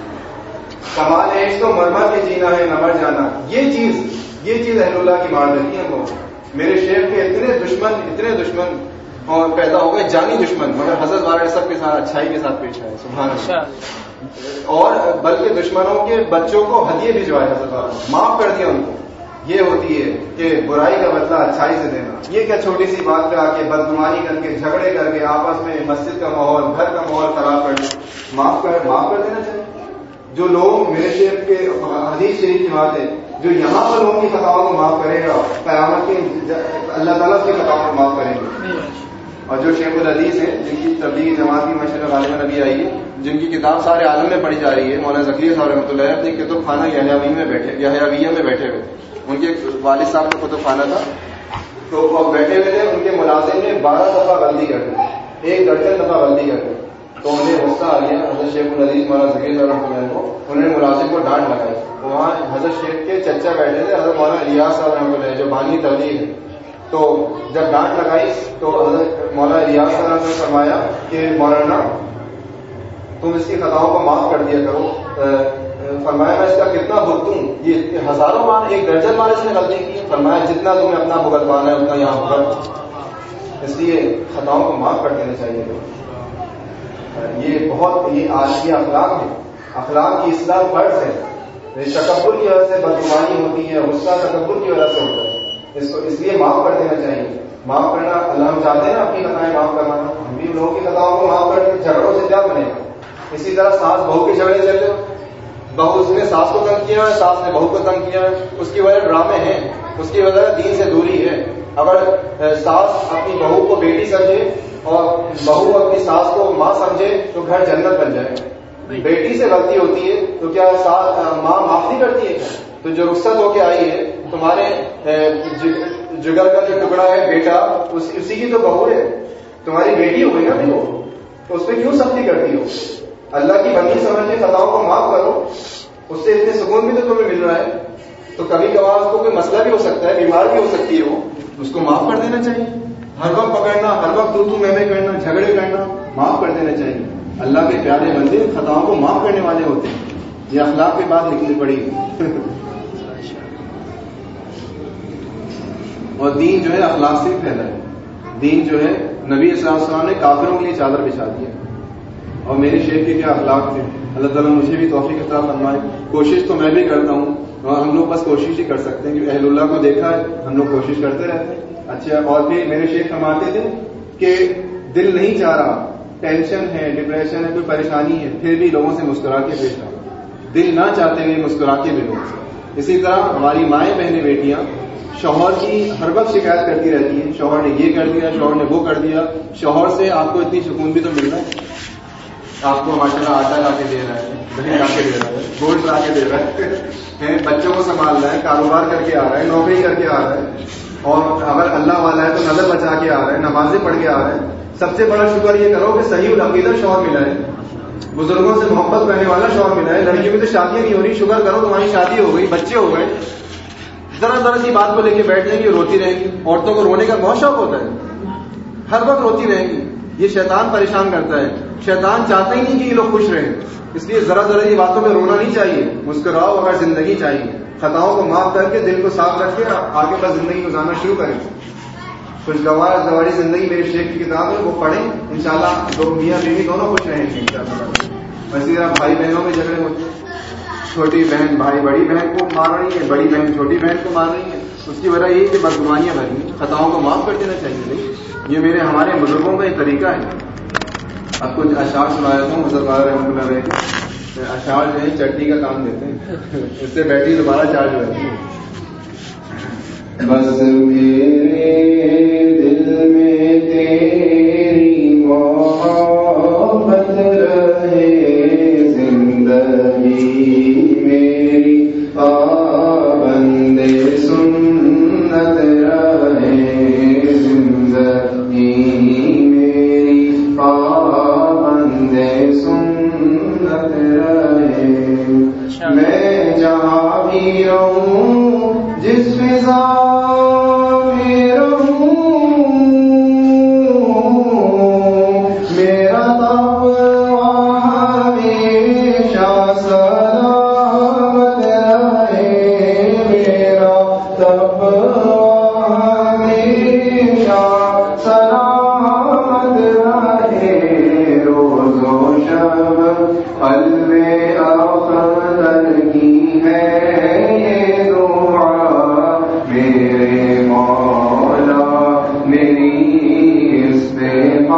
کمال ہے اس کو مرمر کے جینا ہے نہ مر جانا. یہ چیز یہ چیز اہل اللہ کی مان رہتی ہے ہم لوگ. میرے شیخ کے اتنے دشمن اتنے دشمن اور پیدا ہو گئے، جانی دشمن، مگر حضرت والا سب کے ساتھ اچھائی کے ساتھ پیش آئے، سبحان اللہ. اور بلکہ دشمنوں کے بچوں کو ہدیے بھجوائے حضرت والا، معاف کر دیا ان کو. یہ ہوتی ہے کہ برائی کا بدلہ اچھائی سے دینا. یہ کیا چھوٹی سی بات پہ آ کے بدگمانی کر کے، جھگڑے کر کے، آپس میں مسجد کا ماحول، گھر کا ماحول خراب کر دیں. معاف کر معاف کر دینا چاہیے. جو لوگ میرے شیخ کے حدیث شریف کی بات ہے، جو یہاں پر لوگوں کی خطاؤں کو معاف کرے گا، قیامت کی اللہ تعالیٰ کی خطاؤں کو معاف کریں گے. اور جو شیخ الحدیث ہیں، جن کی تبلیغی جماعت کی مشرق غالباً ابھی آئی ہے، جن کی کتاب سارے عالم میں پڑھی جا رہی ہے، مولانا زکریا صاحب رحمۃ اللہ اپنی کتب خانہ یحیویہ میں بیٹھے یحیویہ میں بیٹھے ہوئے تھے. ان کے والد صاحب کا کتب خانہ تھا، تو وہ بیٹھے ہوئے تھے. ان کے ملازم نے بارہ دفعہ غلطی کر دی، ایک درجن دفعہ غلطی کر دی. تو انہیں غصہ آ گیا حضرت شیخ الحدیث مولانا زکریا صاحب رحمۃ اللہ کو. انہوں نے ملازم کو ڈانٹ لگائی. وہاں حضرت شیخ کے چچا بیٹھے تھے، حضرت مولانا ریاض صاحب رحمۃ اللہ جو بانی تبلیغ ہے. تو جب ڈانٹ لگائی تو حضرت مولانا ریاض صاحب نے فرمایا کہ مولانا تم اس کی خطاؤں کو معاف کر دیا کرو. فرمایا میں اس کا کتنا بھگتوں، یہ ہزاروں بار ایک درجن بار اس نے غلطی کی. فرمایا جتنا تمہیں اپنا بھگت پانا ہے اتنا یہاں بھگت. اس لیے خطاؤں کو معاف کر دینا چاہیے. یہ بہت یہ آج اخلاق ہے، اخلاق کی اصلاح فرض ہے. تکبر کی وجہ سے بدگمانی ہوتی ہے، غصہ تکبر کی وجہ سے ہوتا ہے. اس کو اس لیے معاف کر دینا چاہیے. معاف کرنا اللہ ہم چاہتے ہیں نا اپنی خطائیں معاف کرنا. ہم بھی لوگوں کی خطاؤں کو معاف کر کے جھگڑوں سے کیا بنے گا. اسی طرح ساس بہو کے جھگڑے چلتے، بہو اس نے ساس کو تنگ کیا ہے، ساس نے بہو کو تنگ کیا ہے، اس کی وجہ ڈرامے ہیں، اس کی وجہ دین سے دوری ہے. اگر ساس اپنی بہو کو بیٹی سمجھے اور بہو اپنی ساس کو ماں سمجھے تو گھر جنت بن جائے. بیٹی سے غلطی ہوتی ہے تو کیا ماں معاف نہیں کرتی ہے؟ تو جو رخصت ہو کے آئی ہے تمہارے جگر کا جو ٹکڑا ہے بیٹا، اسی کی تو بہو ہے، تمہاری بیٹی ہو گئی نا بھی وہ، تو اس پہ کیوں سختی کرتی ہو؟ اللہ کی بندی سمجھ کے خطاؤں کو معاف کرو، اس سے اتنے سکون بھی تو تمہیں مل رہا ہے. تو کبھی کبھار اس کو کوئی مسئلہ بھی ہو سکتا ہے، بیمار بھی ہو سکتی ہے، وہ اس کو معاف کر دینا چاہیے. ہر وقت پکڑنا، ہر وقت تو تو میں میں کرنا، جھگڑے کرنا، معاف کر دینا چاہیے. اللہ کے پیارے بندے خطاؤں کو معاف کرنے والے ہوتے ہیں. یہ اخلاق کی بات لکھنی پڑی اور دین جو ہے اخلاق سے ہی پھیلا ہے. دین جو ہے نبی صلی اللہ علیہ وسلم نے کافروں کے لیے چادر بچھا دی ہے. اور میرے شیخ کے کیا اخلاق تھے, اللہ تعالیٰ مجھے بھی توفیق عطا فرمائے. کوشش تو میں بھی کرتا ہوں, اور ہم لوگ بس کوشش ہی کر سکتے ہیں, کیونکہ اہل اللہ کو دیکھا ہے, ہم لوگ کوشش کرتے رہتے ہیں. اچھا, اور پھر میرے شیخ فرماتے تھے کہ دل نہیں چاہ رہا, ٹینشن ہے, ڈپریشن ہے, کوئی پریشانی ہے, پھر بھی لوگوں سے مسکرا کے پیش آؤ. دل نہ چاہتے ہوئے مسکرا کے بھی لوگوں سے. اسی طرح ہماری مائیں بہنیں بیٹیاں شوہر کی ہر وقت شکایت کرتی رہتی ہیں, شوہر نے یہ کر دیا, شوہر نے وہ کر دیا. شوہر سے آپ کو اتنی سکون بھی تو مل رہا ہے, آپ کو ماشاء اللہ آٹا لا کے دے رہا ہے, دہی لا کے دے رہا ہے, گوشت لا کے دے رہا ہے, بچوں کو سنبھال رہا ہے, کاروبار کر کے آ رہا ہے, نوکری کر کے آ رہا ہے, اور اگر اللہ والا ہے تو نظر بچا کے آ رہا ہے, نمازیں پڑھ کے آ رہا ہے. سب سے بڑا شکر یہ کرو کہ صحیح العقیدہ شوہر ملا ہے, بزرگوں سے محبت کرنے والا شوہر ملا ہے. لڑکیوں میں تو شادیاں نہیں ہو رہی, شکر کرو تمہاری شادی ہو گئی, بچے ہو گئے. ذرا ذرا سی بات کو لے کے بیٹھ جائیں گی, روتی رہیں گی. عورتوں کو رونے کا بہت شوق ہوتا ہے, ہر وقت روتی رہیں گی. یہ شیطان پریشان کرتا ہے. شیطان چاہتا ہی نہیں کہ یہ لوگ خوش رہیں, اس لیے ذرا ذرا سی باتوں میں رونا نہیں چاہیے. مسکراؤ اگر زندگی چاہیے, خطاؤں کو معاف کر کے دل کو صاف رکھ کے آگے بس زندگی گزارنا شروع کریں. خوشگوار زواجی زندگی میرے شیخ کی کتاب ہے, وہ پڑھیں, انشاءاللہ دو میاں بیوی دونوں خوش رہیں گے انشاءاللہ. اسی طرح بھائی بہنوں میں جھگڑے ہوتے ہیں, چھوٹی بہن بھائی بڑی بہن کو مار رہی ہے, بڑی بہن چھوٹی بہن کو مار رہی ہے. اس کی وجہ یہ کہ بدگمانیاں بھری, خطاؤں کو معاف کر دینا چاہیے. یہ میرے ہمارے بزرگوں کا ایک طریقہ ہے. اب کچھ اشعار سنایا ہوں حضرت رحمۃ اللہ علیہ کے. اشعار جو ہے چٹنی کا کام دیتے ہیں, اس سے بیٹری دوبارہ چارج ہو جاتی ہے. بس میرے دل میں تیری محبت رہے, زندگی میری پابند سنت رہے, زندگی میری پابند سنت رہے. میں جہاں بھی رہوں, جس فضا میں رہوں, میرا تقویٰ ہمیشہ سلامت رہے, میرا تقویٰ ہمیشہ سلامت رہے. روز و شب قلب افضل کی ہے یہ دعا, میرے مولا میری استقامت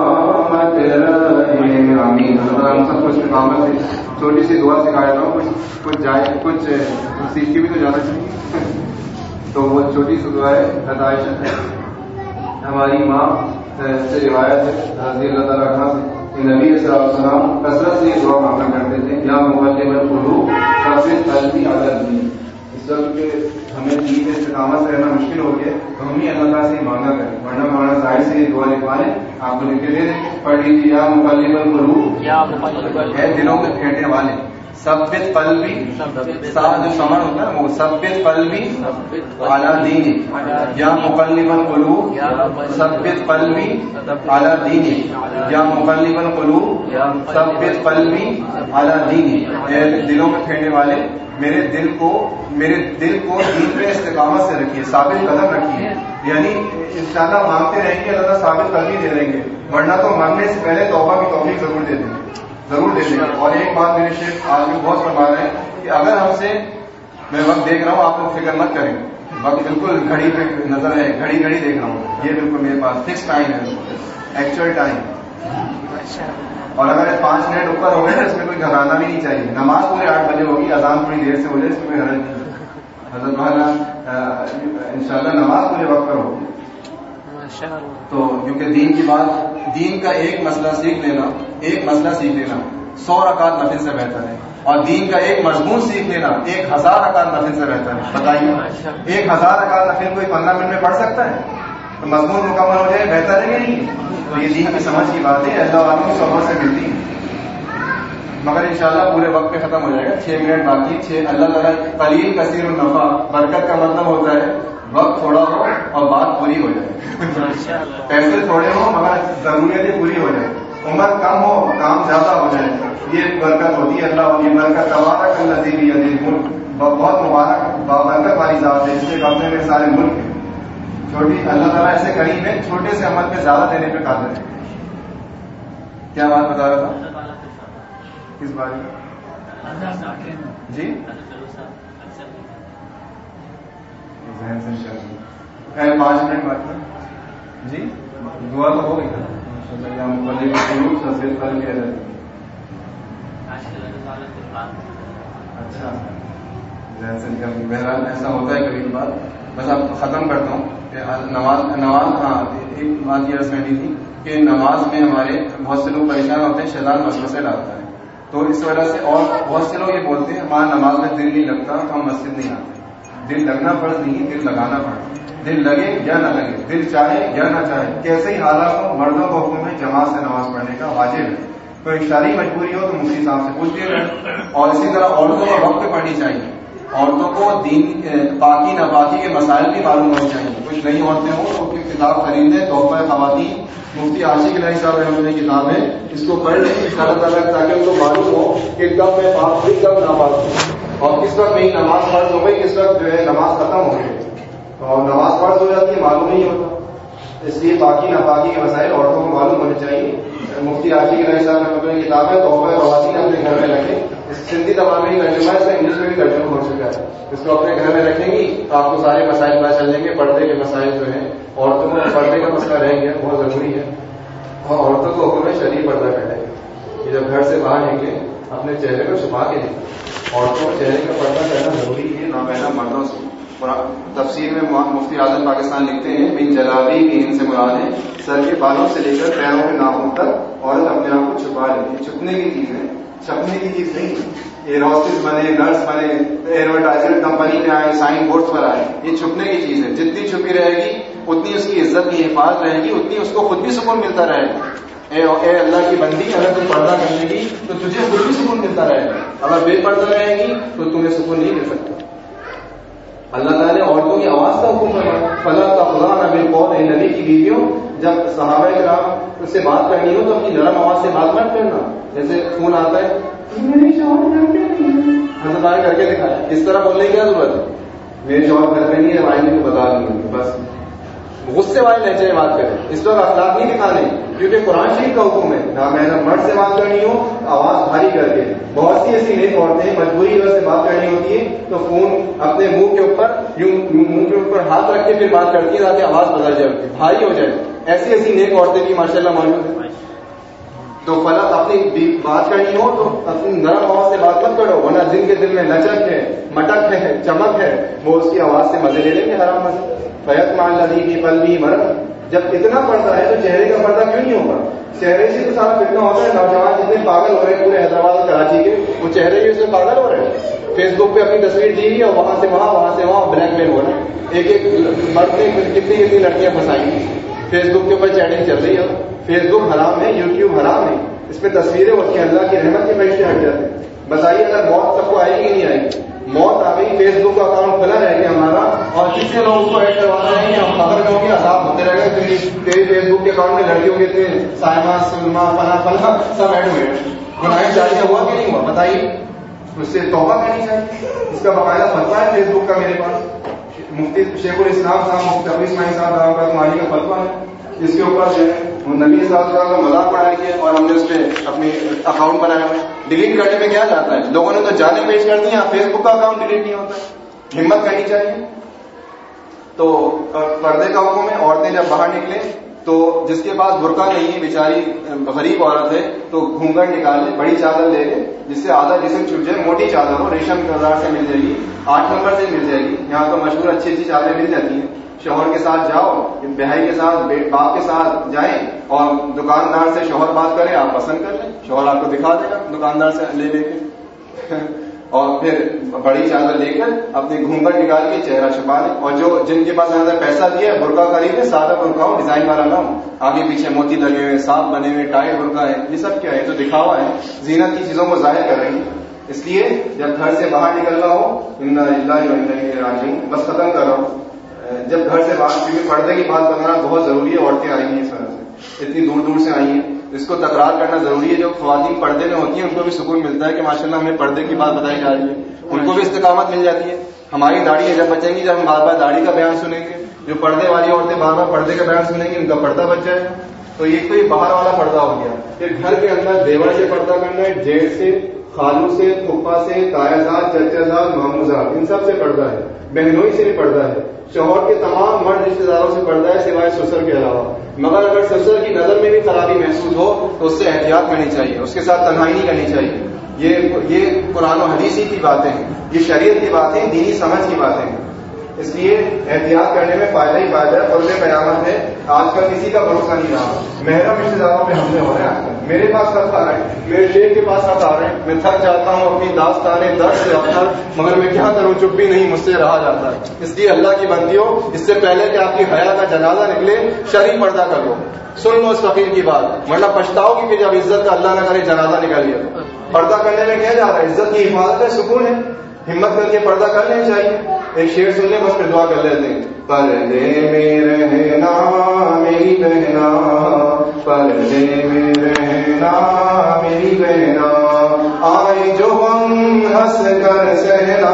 رہے. آمین. ہم سب کو استقامت سے چھوٹی سی دعا سکھایا تھا, کچھ کچھ جائے کچھ سیکھ کے بھی تو جانا چاہیے. تو وہ چھوٹی سی دعا ہے, عطائشت ہے, ہماری ماں سے روایت ہے رضی اللہ تعالیٰ عنہ سے کہ نبی صلی اللہ علیہ وسلم کثرت سے یہ دعا مانگا کرتے تھے, یا مقلب القلوب ثبت قلبی علی الدین. اس وقت کہ ہمیں دین میں استقامت سے رہنا مشکل ہو گیا تو ہم ہی اللہ تعالیٰ سے مانگا کریں, ورنہ مولانا ظاہر سے یہ دعا لکھوا لیں, آپ کو لکھ کے دے دیں, پڑھ لیجیے. یا مقلب القلوب ہے دلوں میں پھیرنے والے, ثبت قلبی, جو سمر ہوتا ہے وہ ثبت قلبی علی دینی, یا مقلب القلوب ثبت قلبی علی دینی, یا مقلب القلوب ثبت قلبی علی دینی. دلوں میں پھیرنے والے, میرے دل کو میرے دل کو دین پہ استقامت سے رکھیے, ثابت قدم رکھیے. یعنی انشاءاللہ مانگتے رہیں گے, اللہ تعالیٰ ثابت قدمی دے دیں گے, ورنہ تو مانگنے سے پہلے توبہ کی توفیق ضرور دے دیں گے, ضرور دے دیں گے. اور ایک بات میرے شیخ آج بھی بہت فرما رہے ہیں کہ اگر ہم سے, میں وقت دیکھ رہا ہوں, آپ لوگ فکر مت کریں, وقت بالکل گھڑی پہ نظر ہے, گھڑی گھڑی دیکھ رہا ہوں, یہ بالکل میرے پاس فکس ٹائم ہے, ایکچوئل ٹائم. اور اگر پانچ منٹ اوپر ہو گئے نا, اس میں کوئی گھبرانا بھی نہیں چاہیے. نماز پورے آٹھ بجے ہوگی, اذان تھوڑی دیر سے ہو جائے, اس میں کوئی حرج نہیں. حضرت مولانا انشاءاللہ نماز پورے وقت پر ہوگی. تو کیونکہ دین کی بات, دین کا ایک مسئلہ سیکھ لینا, ایک مسئلہ سیکھ لینا سو رکعت نفل سے بہتر ہے, اور دین کا ایک مضمون سیکھ لینا ایک ہزار رکعت نفل سے بہتر ہے. بتائیے, ایک ہزار رکعت نفل کوئی پندرہ منٹ میں پڑھ سکتا ہے؟ تو مضمون مکمل ہو جائے, بہتر ہے کہ نہیں؟ تو یہ دین کی سمجھ کی بات ہے, اللہ والوں کی صحبت سے ملتی ہے. مگر انشاءاللہ پورے وقت پہ ختم ہو جائے گا, چھ منٹ باقی. چھ اللہ تعالیٰ قلیل کثیر النفع, برکت کا مطلب ہوتا ہے وقت تھوڑا ہو اور بات پوری ہو جائے. پیسے تھوڑے ہوں مگر ضروریتیں پوری ہو جائے, عمر کم ہو کام زیادہ ہو جائے, یہ برکت ہوتی ہے. اللہ یہ برکت تبارک الذی بیدہ الملک, بہت مبارک بابرکت والی ذات ہے جس کے قبضے میں سارے ملک ہیں. چھوٹی اللہ تعالیٰ ایسے کریم ہے چھوٹے سے عمل پہ زیادہ دینے پہ قادر ہے. کیا بات بتا رہا تھا کس بارے میں؟ جی ذہن سے نکل گئی. خیر پانچ منٹ بعد جی دعا تو ہو گئی اچھا ذہن سے نکل گئی. بہرحال ایسا ہوتا ہے کبھی بات. بس اب ختم کرتا ہوں کہ نماز نماز ہاں ایک بات یہ رسم دی تھی کہ نماز میں ہمارے بہت سے لوگ پریشان ہوتے ہیں, شیطان وسوسے ڈالتا ہے, تو اس وجہ سے اور بہت سے لوگ یہ بولتے ہیں ہمارا نماز میں دل نہیں لگتا تو ہم مسجد نہیں آتے. دل لگنا فرض نہیں, دل لگانا فرض. دل لگے یا نہ لگے, دل چاہے یا نہ چاہے, کیسے ہی حالات ہو مردوں کو حکم ہے جماعت سے نماز پڑھنے کا واجب ہے. کوئی شرعی مجبوری ہو تو مفتی صاحب سے پوچھ لیے. اور اسی طرح عورتوں کو وقت پہ پڑھنی چاہیے. عورتوں کو دین پاکی ناپاکی کے مسائل بھی معلوم ہونے چاہیے. کچھ نئی عورتیں ہوں تو کتاب خریدیں, تحفہ خواتین, مفتی عاشق الہی صاحب رحمۃ اللہ کی کتاب ہے, اس کو پڑھ لیں ان شاء اللہ تعالیٰ تاکہ ان کو معلوم ہو کہ کب میں پاک ہوئی کب ناپاک ہوں اور کس وقت میری نماز فرض ہو گئی, کس وقت جو ہے نماز ختم ہو گئی اور نماز فرض ہو جاتی ہے معلوم نہیں ہوتا. اس لیے باقی ناپاکی کے مسائل عورتوں کو معلوم ہونے چاہیے. مفتی عاشق الہی صاحب رحمۃ اللہ کی کتاب ہے تحفہ خواتین, اپنے گھر میں رکھیں. اس سندھی زبان میں ہی ترجمہ ہے, اس کا انگلش میں بھی ترجمہ ہو چکا ہے. اس کو اپنے گھر میں رکھیں گی تو آپ کو سارے مسائل پتہ چل جائیں گے. پردے کے مسائل جو ہیں عورتوں کو پردے کا مسئلہ رہ گیا بہت ضروری ہے, اور عورتوں کو حکم ہے شرعی پردہ کرنے کہ جب گھر سے باہر نکلے اپنے چہرے کو چھپا کے نکلیں. عورتوں کو چہرے کا پردہ کرنا ضروری ہے, ناپہنا مردوں سے. تفسیر میں مفتی اعظم پاکستان لکھتے ہیں بن جلابی کی ان سے مراد ہے سر کے بالوں سے لے کر پیروں کے ناخن تک عورت اپنے آپ کو چھپا لیتی ہے. چھپنے کی چیز ہے, چھپنے کی چیز نہیں. ایئر ہوسٹس بنے, نرس بنے, ایڈورٹائزر کمپنی میں آئے, سائن بورڈ پر آئے, یہ چھپنے کی چیز ہے. جتنی چھپی رہے گی اتنی اس کی عزت کی حفاظت رہے گی, اتنی اس کو خود بھی سکون ملتا رہے گا. اے, اے اللہ کی بندی, اگر تم پردہ کرنے کی تو تجھے خود بھی سکون ملتا رہے گا. اگر بے پردہ رہے گی تو تمہیں سکون نہیں مل سکتا. اللہ تعالیٰ نے عورتوں کی آواز کا حکم کرنا. فلاں کا خدا نبی قول ہے, نبی کی بیویوں جب صحابہ کرام اس سے بات کرنی ہو تو اپنی نرم آواز سے بات مت کرنا. جیسے فون آتا ہے حضرت آئے کر کے دکھایا, اس طرح بولنے کی کیا ضرورت ہے؟ میرے شوہر گھر پہ نہیں ہے, آئندے کو بتا دوں گی. بس غصے والے لہجے میں بات کریں. اس وقت اخلاق نہیں دکھانے, کیونکہ قرآن شریف کا حکم ہے نہ میں مرد سے بات کرنی ہو آواز بھاری کر کے. بہت سی ایسی نیک عورتیں مجبوری وجہ سے بات کرنی ہوتی ہے تو فون اپنے منہ کے اوپر یوں منہ کے اوپر ہاتھ رکھ کے پھر بات کرتی ہے تاکہ آواز بدل جائے, بھاری ہو جائے. ایسی ایسی نیک عورتیں بھی ماشاء اللہ موجود ہیں. تو فلاں اپنی بات کرنی ہو تو اپنی نرم آواز سے بات مت کرو, ورنہ جن کے دل میں لچک ہے, مٹک ہے, چمک ہے, وہ اس کی آواز سے مزے لے لیں گے حرام مزے. فیت مان لدی کی پل بھی مرم, جب اتنا پردہ ہے تو چہرے کا پردہ کیوں نہیں ہوگا؟ چہرے سے تو سارا فتنہ ہوتا ہے. نوجوان جتنے پاگل ہو رہے ہیں پورے حیدرآباد اور کراچی کے, وہ چہرے کے سے پاگل ہو رہے ہیں. فیس بک پہ اپنی تصویر دی ہے اور وہاں سے وہاں وہاں سے وہاں بلیک میل ہو رہے ہیں. ایک ایک مرد نے کتنی کتنی لڑکیاں پھنسائی. فیس بک کے اوپر چیٹنگ چل رہی ہے. فیس بک حرام ہے, یوٹیوب حرام ہے, اس پہ تصویریں ہوتی ہیں, اللہ کی رحمت کے فرشتے ہٹ جاتے ہیں. بتائیے اگر موت سب کو آئے گی کہ نہیں آئے گی؟ موت آ گئی, فیس بک کا اکاؤنٹ کھلا رہ گیا ہمارا, اور کتنے لوگ اس کو ایڈ کروا رہے ہیں, ہم خبر کروں گے عذاب ہوتے رہے گا. تیری فیس بک کے اکاؤنٹ میں لڑکیوں کے تھے سائمہ سلما فلاں فلاں سب ایڈ ہوئے. گناہ جاریہ ہوا کہ نہیں ہوا بتائیے؟ اس سے توبہ کرنی چاہیے. اس کا باقاعدہ فتویٰ ہے فیس بک کا میرے پاس. مفتی شیخ الاسلام صاحب مفتی ابو اسماعیل صاحب رحمۃ اللہ علیہ کا فتویٰ ہے. اس کے اوپر جو ہے نبی صاحب کا مذاق بنایا گیا اور ہم نے اس پہ اپنی اکاؤنٹ بنایا ہوا ہے. ڈیلیٹ کرنے میں کیا جاتا ہے؟ لوگوں نے تو جانے پیش کر دی, فیس بک کا اکاؤنٹ ڈیلیٹ نہیں ہوتا. ہمت کرنی چاہیے. تو پردے کا حکم ہے. عورتیں جب باہر نکلیں تو جس کے پاس برقع نہیں ہے, بیچاری غریب عورت ہے, تو گھونگھٹ نکال لے, بڑی چادر لے لے جس سے آدھا جسم چھپ جائے. موٹی چادر ہو, ریشم بازار سے مل جائے گی, آٹھ نمبر سے مل جائے گی. یہاں تو مشہور اچھی اچھی چادریں مل جاتی ہیں. شوہر کے ساتھ جاؤ, بہائی کے ساتھ, باپ کے ساتھ جائیں اور دکاندار سے شوہر بات کریں, آپ پسند کر لیں, شوہر آپ کو دکھا دے گا دکاندار سے لے لے کے. اور پھر بڑی چادر لے کر اپنے گھونگھٹ نکال کے چہرہ چھپا لیں. اور جو جن کے پاس زیادہ پیسہ دیا ہے برقع خریدے, سادہ برقع ہو, ڈیزائن والا نہ ہو, آگے پیچھے موتی لگے ہوئے, سانپ بنے ہوئے, ٹائٹ برقع ہے. یہ سب کیا ہے؟ تو دکھاوا ہے, زینت کی چیزوں کو ظاہر کر رہی ہے. اس لیے جب گھر سے باہر نکلنا ہو, انا للہ و انا الیہ راجعون. بس ختم کر رہا ہوں. جب گھر سے باہر, کیونکہ پردے کی بات بتانا بہت ضروری ہے. عورتیں آئی ہیں اس وجہ سے, اتنی دور دور سے آئی ہیں, اس کو تکرار کرنا ضروری ہے. جو خواتین پردے میں ہوتی ہیں ان کو بھی سکون ملتا ہے کہ ماشاءاللہ ہمیں پردے کی بات بتائی جا رہی ہے, ان کو بھی استقامت مل جاتی ہے. ہماری داڑھی جب بچیں گی، جب ہم بار بار داڑھی کا بیان سنیں گے، جو پردے والی عورتیں بار بار پردے کا بیان سنیں گی ان کا پردہ بچ جائے گا. تو یہ تو یہ باہر والا پردہ ہو گیا. پھر گھر کے اندر دیور سے پردہ کرنا ہے، جیٹ سے، خالو سے، پھپھا سے، تایازاد، چچازاد، ماموزاد، ان سب سے پردہ ہے. بہنوئی سے بھی پردہ ہے. شوہر کے تمام مرد رشتے داروں سے پردہ ہے سوائے سسر کے علاوہ. مگر اگر سسر کی نظر میں بھی خرابی محسوس ہو تو اس سے احتیاط کرنی چاہیے، اس کے ساتھ تنہائی نہیں کرنی چاہیے. یہ یہ قرآن و حدیثی کی باتیں ہیں، یہ شریعت کی باتیں، دینی سمجھ کی باتیں ہیں. اس لیے احتیاط کرنے میں فائدہ ہی فائدہ ہے. قرب قیامت ہے، آج کل کسی کا بھروسہ نہیں رہا. محرم رشتے داروں پہ حملے ہو رہے ہیں. میرے پاس خط آ رہے ہیں، میرے شیخ کے پاس خط آ رہے ہیں. میں تھک جاتا ہوں اپنی داستانیں درد سے اپنا، مگر میں کیا کروں، چپ بھی نہیں، مجھ سے رہا جاتا ہے. اس لیے اللہ کی بندیوں، اس سے پہلے کہ آپ کی حیا کا جنازہ نکلے، شرعی پردہ کر لو. سن لو اس فقیر کی بات، ورنہ پچھتاؤ گی کہ جب عزت کا اللہ نہ کرے جنازہ نکل گیا. پردہ کرنے میں کیا جا رہا ہے؟ عزت کی حفاظت ہے، سکون ہے. ہمت کر کے پردہ کر لینا چاہیے. ایک شعر سن لیں، بس پھر دعا کر لیتے ہیں. پردے میں رہنا میری بہنا، پردے میں رہنا میری بہنا، آئی جو ہم ہنس کر سہنا،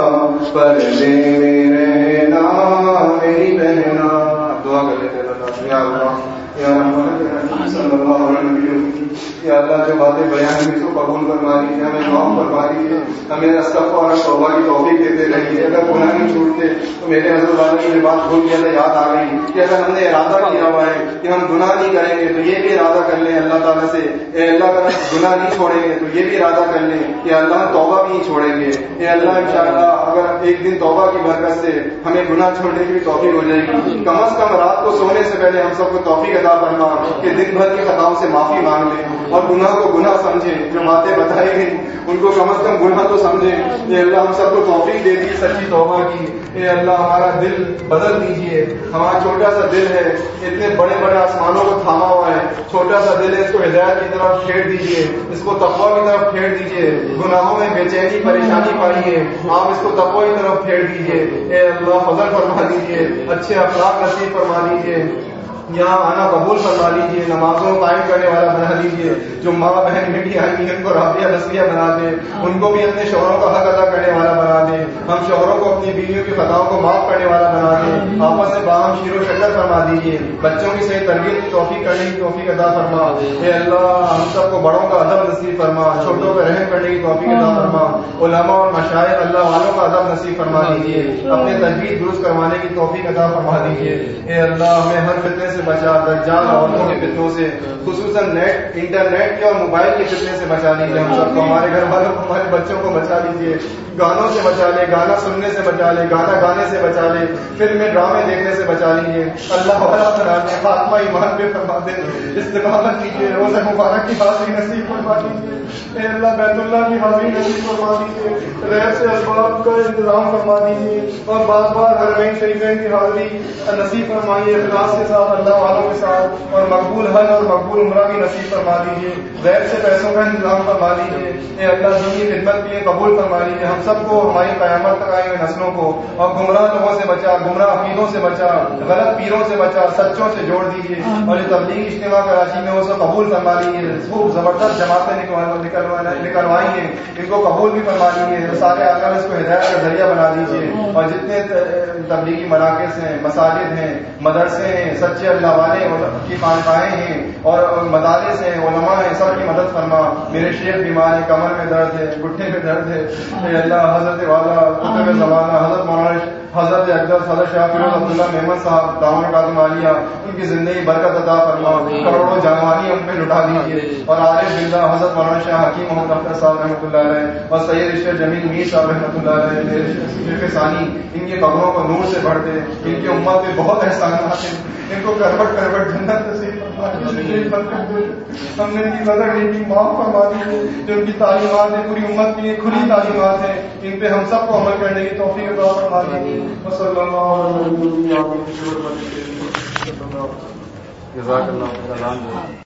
پردے میں رہنا میری بہنا. دعا کر لیتے ہیں. یا اللہ یا رحمت صلی اللہ علیہ وسلم، یا اللہ جو باتیں بیان ہوئی اس کو قبول فرما لیجیے، ہمیں معاف فرما لیجیے، ہمیں استغفار اور توبہ کی توفیق دیتے رہیے. اگر گناہ نہیں چھوٹتے تو میرے حضرت والے کی بات بھول گیا تھا، یاد آ گئی کہ اگر ہم نے ارادہ کیا ہوا ہے کہ ہم گناہ نہیں کریں گے تو یہ بھی ارادہ کر لیں اللہ تعالیٰ سے، اے اللہ اگر ہم گناہ نہیں چھوڑیں گے تو یہ بھی ارادہ کر لیں کہ اللہ ہم توبہ بھی نہیں چھوڑیں گے. اے اللہ انشاءاللہ اگر ایک دن توبہ کی برکت سے ہمیں گناہ چھوڑنے کی بھی توفیق ہو جائے گی، کم از کم رات کو سونے سے پہلے ہم سب کو توفیق عطا فرما کہ دن بھر کی خطاؤں سے معافی مانگ لیں اور گناہ کو گناہ سمجھیں. جو باتیں بتائی گئی ان کو کم از کم گناہ تو سمجھیں. اے اللہ ہم سب کو توفیق دے دی سچی توبہ کی. اے اللہ ہمارا دل بدل دیجئے. ہمارا چھوٹا سا دل ہے، اتنے بڑے بڑے آسمانوں کو تھاما ہوا ہے. چھوٹا سا دل ہے، اس کو ہدایت کی طرف پھیر دیجئے، اس کو تقویٰ کی طرف پھیر دیجئے. گناہوں میں بے چینی پریشانی پائی ہے، آپ اس کو تقویٰ کی طرف پھیر دیجئے. اے اللہ فضل فرما دیجئے، اچھے اخلاق نصیب فرما دیجئے. یہاں آنا قبول فرما لیجیے، نمازوں کو قائم کرنے والا بنا لیجیے. جو ماں بہن بیٹی آئی ہیں ان کو رابطہ نسلیہ بنا دے، ان کو بھی اپنے شوہروں کا حق ادا کرنے والا بنا دے. ہم شوہروں کو اپنی بیویوں کی خطاؤں کو معاف کرنے والا بنا دے. آپس میں باہم شیر و شکر فرما دیجیے. بچوں کی صحیح تربیت کی توفیق کرنے کی توفیق عطا فرما. اے اللہ ہم سب کو بڑوں کا ادب نصیب فرما، چھوٹوں پہ رحم کرنے کی توفیق عطا فرما. علماء اور مشائخ اللہ والوں کا ادب نصیب فرما دیجیے. اپنے تجوید درست کروانے کی توفیق عطا فرما دیجیے. اے اللہ ہمیں ہر فتنے سے بچا، دجال عورتوں کے فتنوں سے، خصوصاً نیٹ انٹرنیٹ کے اور موبائل کے فتنے سے بچا لیجیے. ہم سب کو، ہمارے گھر والوں کو، ہمارے بچوں کو بچا لیجیے. گانوں سے بچا لے، گانا سننے سے بچا لے، گانا گانے سے بچا لے، فلمیں ڈرامے دیکھنے سے بچا لیجیے. اللہ والا بنا دے، خاتمہ ایمان پہ فرما دے. استقامت کیجیے، روزہ مبارک کی حاضری نصیب فرما دیجیے. اے اللہ بیت اللہ کی حاضری نصیب فرما دیجیے. رہ سے اسباب کا انتظام فرما دیجیے اور بار بار حرمین شریفین کی حاضری نصیب فرمائیے اخلاص کے ساتھ، اللہ والوں کے ساتھ، اور مقبول حج اور مقبول عمرہ بھی نصیب فرما دیجیے. غیر سے پیسوں کا انتظام فرما دیجیے. اے اللہ دینی خدمت بھی قبول فرما لیجیے. ہم سب کو، ہماری قیامت تک آئی ہوئی نسلوں کو، اور گمراہ لوگوں سے بچا، گمراہ عقیدوں سے بچا، غلط پیروں سے بچا، سچوں سے جوڑ دیجیے. اور جو تبلیغ اجتماع کراچی میں وہ سب قبول فرما لیجیے. خوب زبردست جماعتیں نکلوائی ہیں، ان کو قبول بھی فرما لیجیے. سارے آکر اس کو ہدایت کا ذریعہ بنا دیجیے. اور جتنے تبلیغی مراکز ہیں، مساجد ہیں، مدرسے ہیں، سچے اللہ والے کی خانقاہیں ہیں اور مدارس ہیں، علماء ہیں، سب کی مدد فرما. میرے شیخ بیمار ہے، کمر میں درد ہے، گھٹنے میں درد ہے. اے اللہ حضرت والا قطب زمانہ حضرت مولانا حضرت اقدس حضرت شاہ فیروز عبداللہ محمد صاحب دامن کاظم عالیہ، ان کی زندگی برکت عطا فرما. کروڑوں جانوانی ہم پہ لٹا دیجیے. اور عارف باللہ حضرت مولانا شاہ حکیم محمد اختر صاحب رحمۃ اللہ علیہ اور سید رشتے جمیل میر صاحب رحمۃ اللہ علیہ ثانی، ان کی قبروں کو نور سے بھر دے. ان کی امت پہ بہت احسانات ہیں، ان کو کروٹ کروٹ جنت نصیب فرما. ہم نے ان کی نظر ان کی معاف فرما دی. جو ان کی تعلیمات ہیں پوری امت کی کھلی تعلیمات ہیں، ان پہ ہم سب کو عمل کرنے کی توفیق عطا فرما دی. صلی اللہ علیہ وسلم. جزاک اللہ.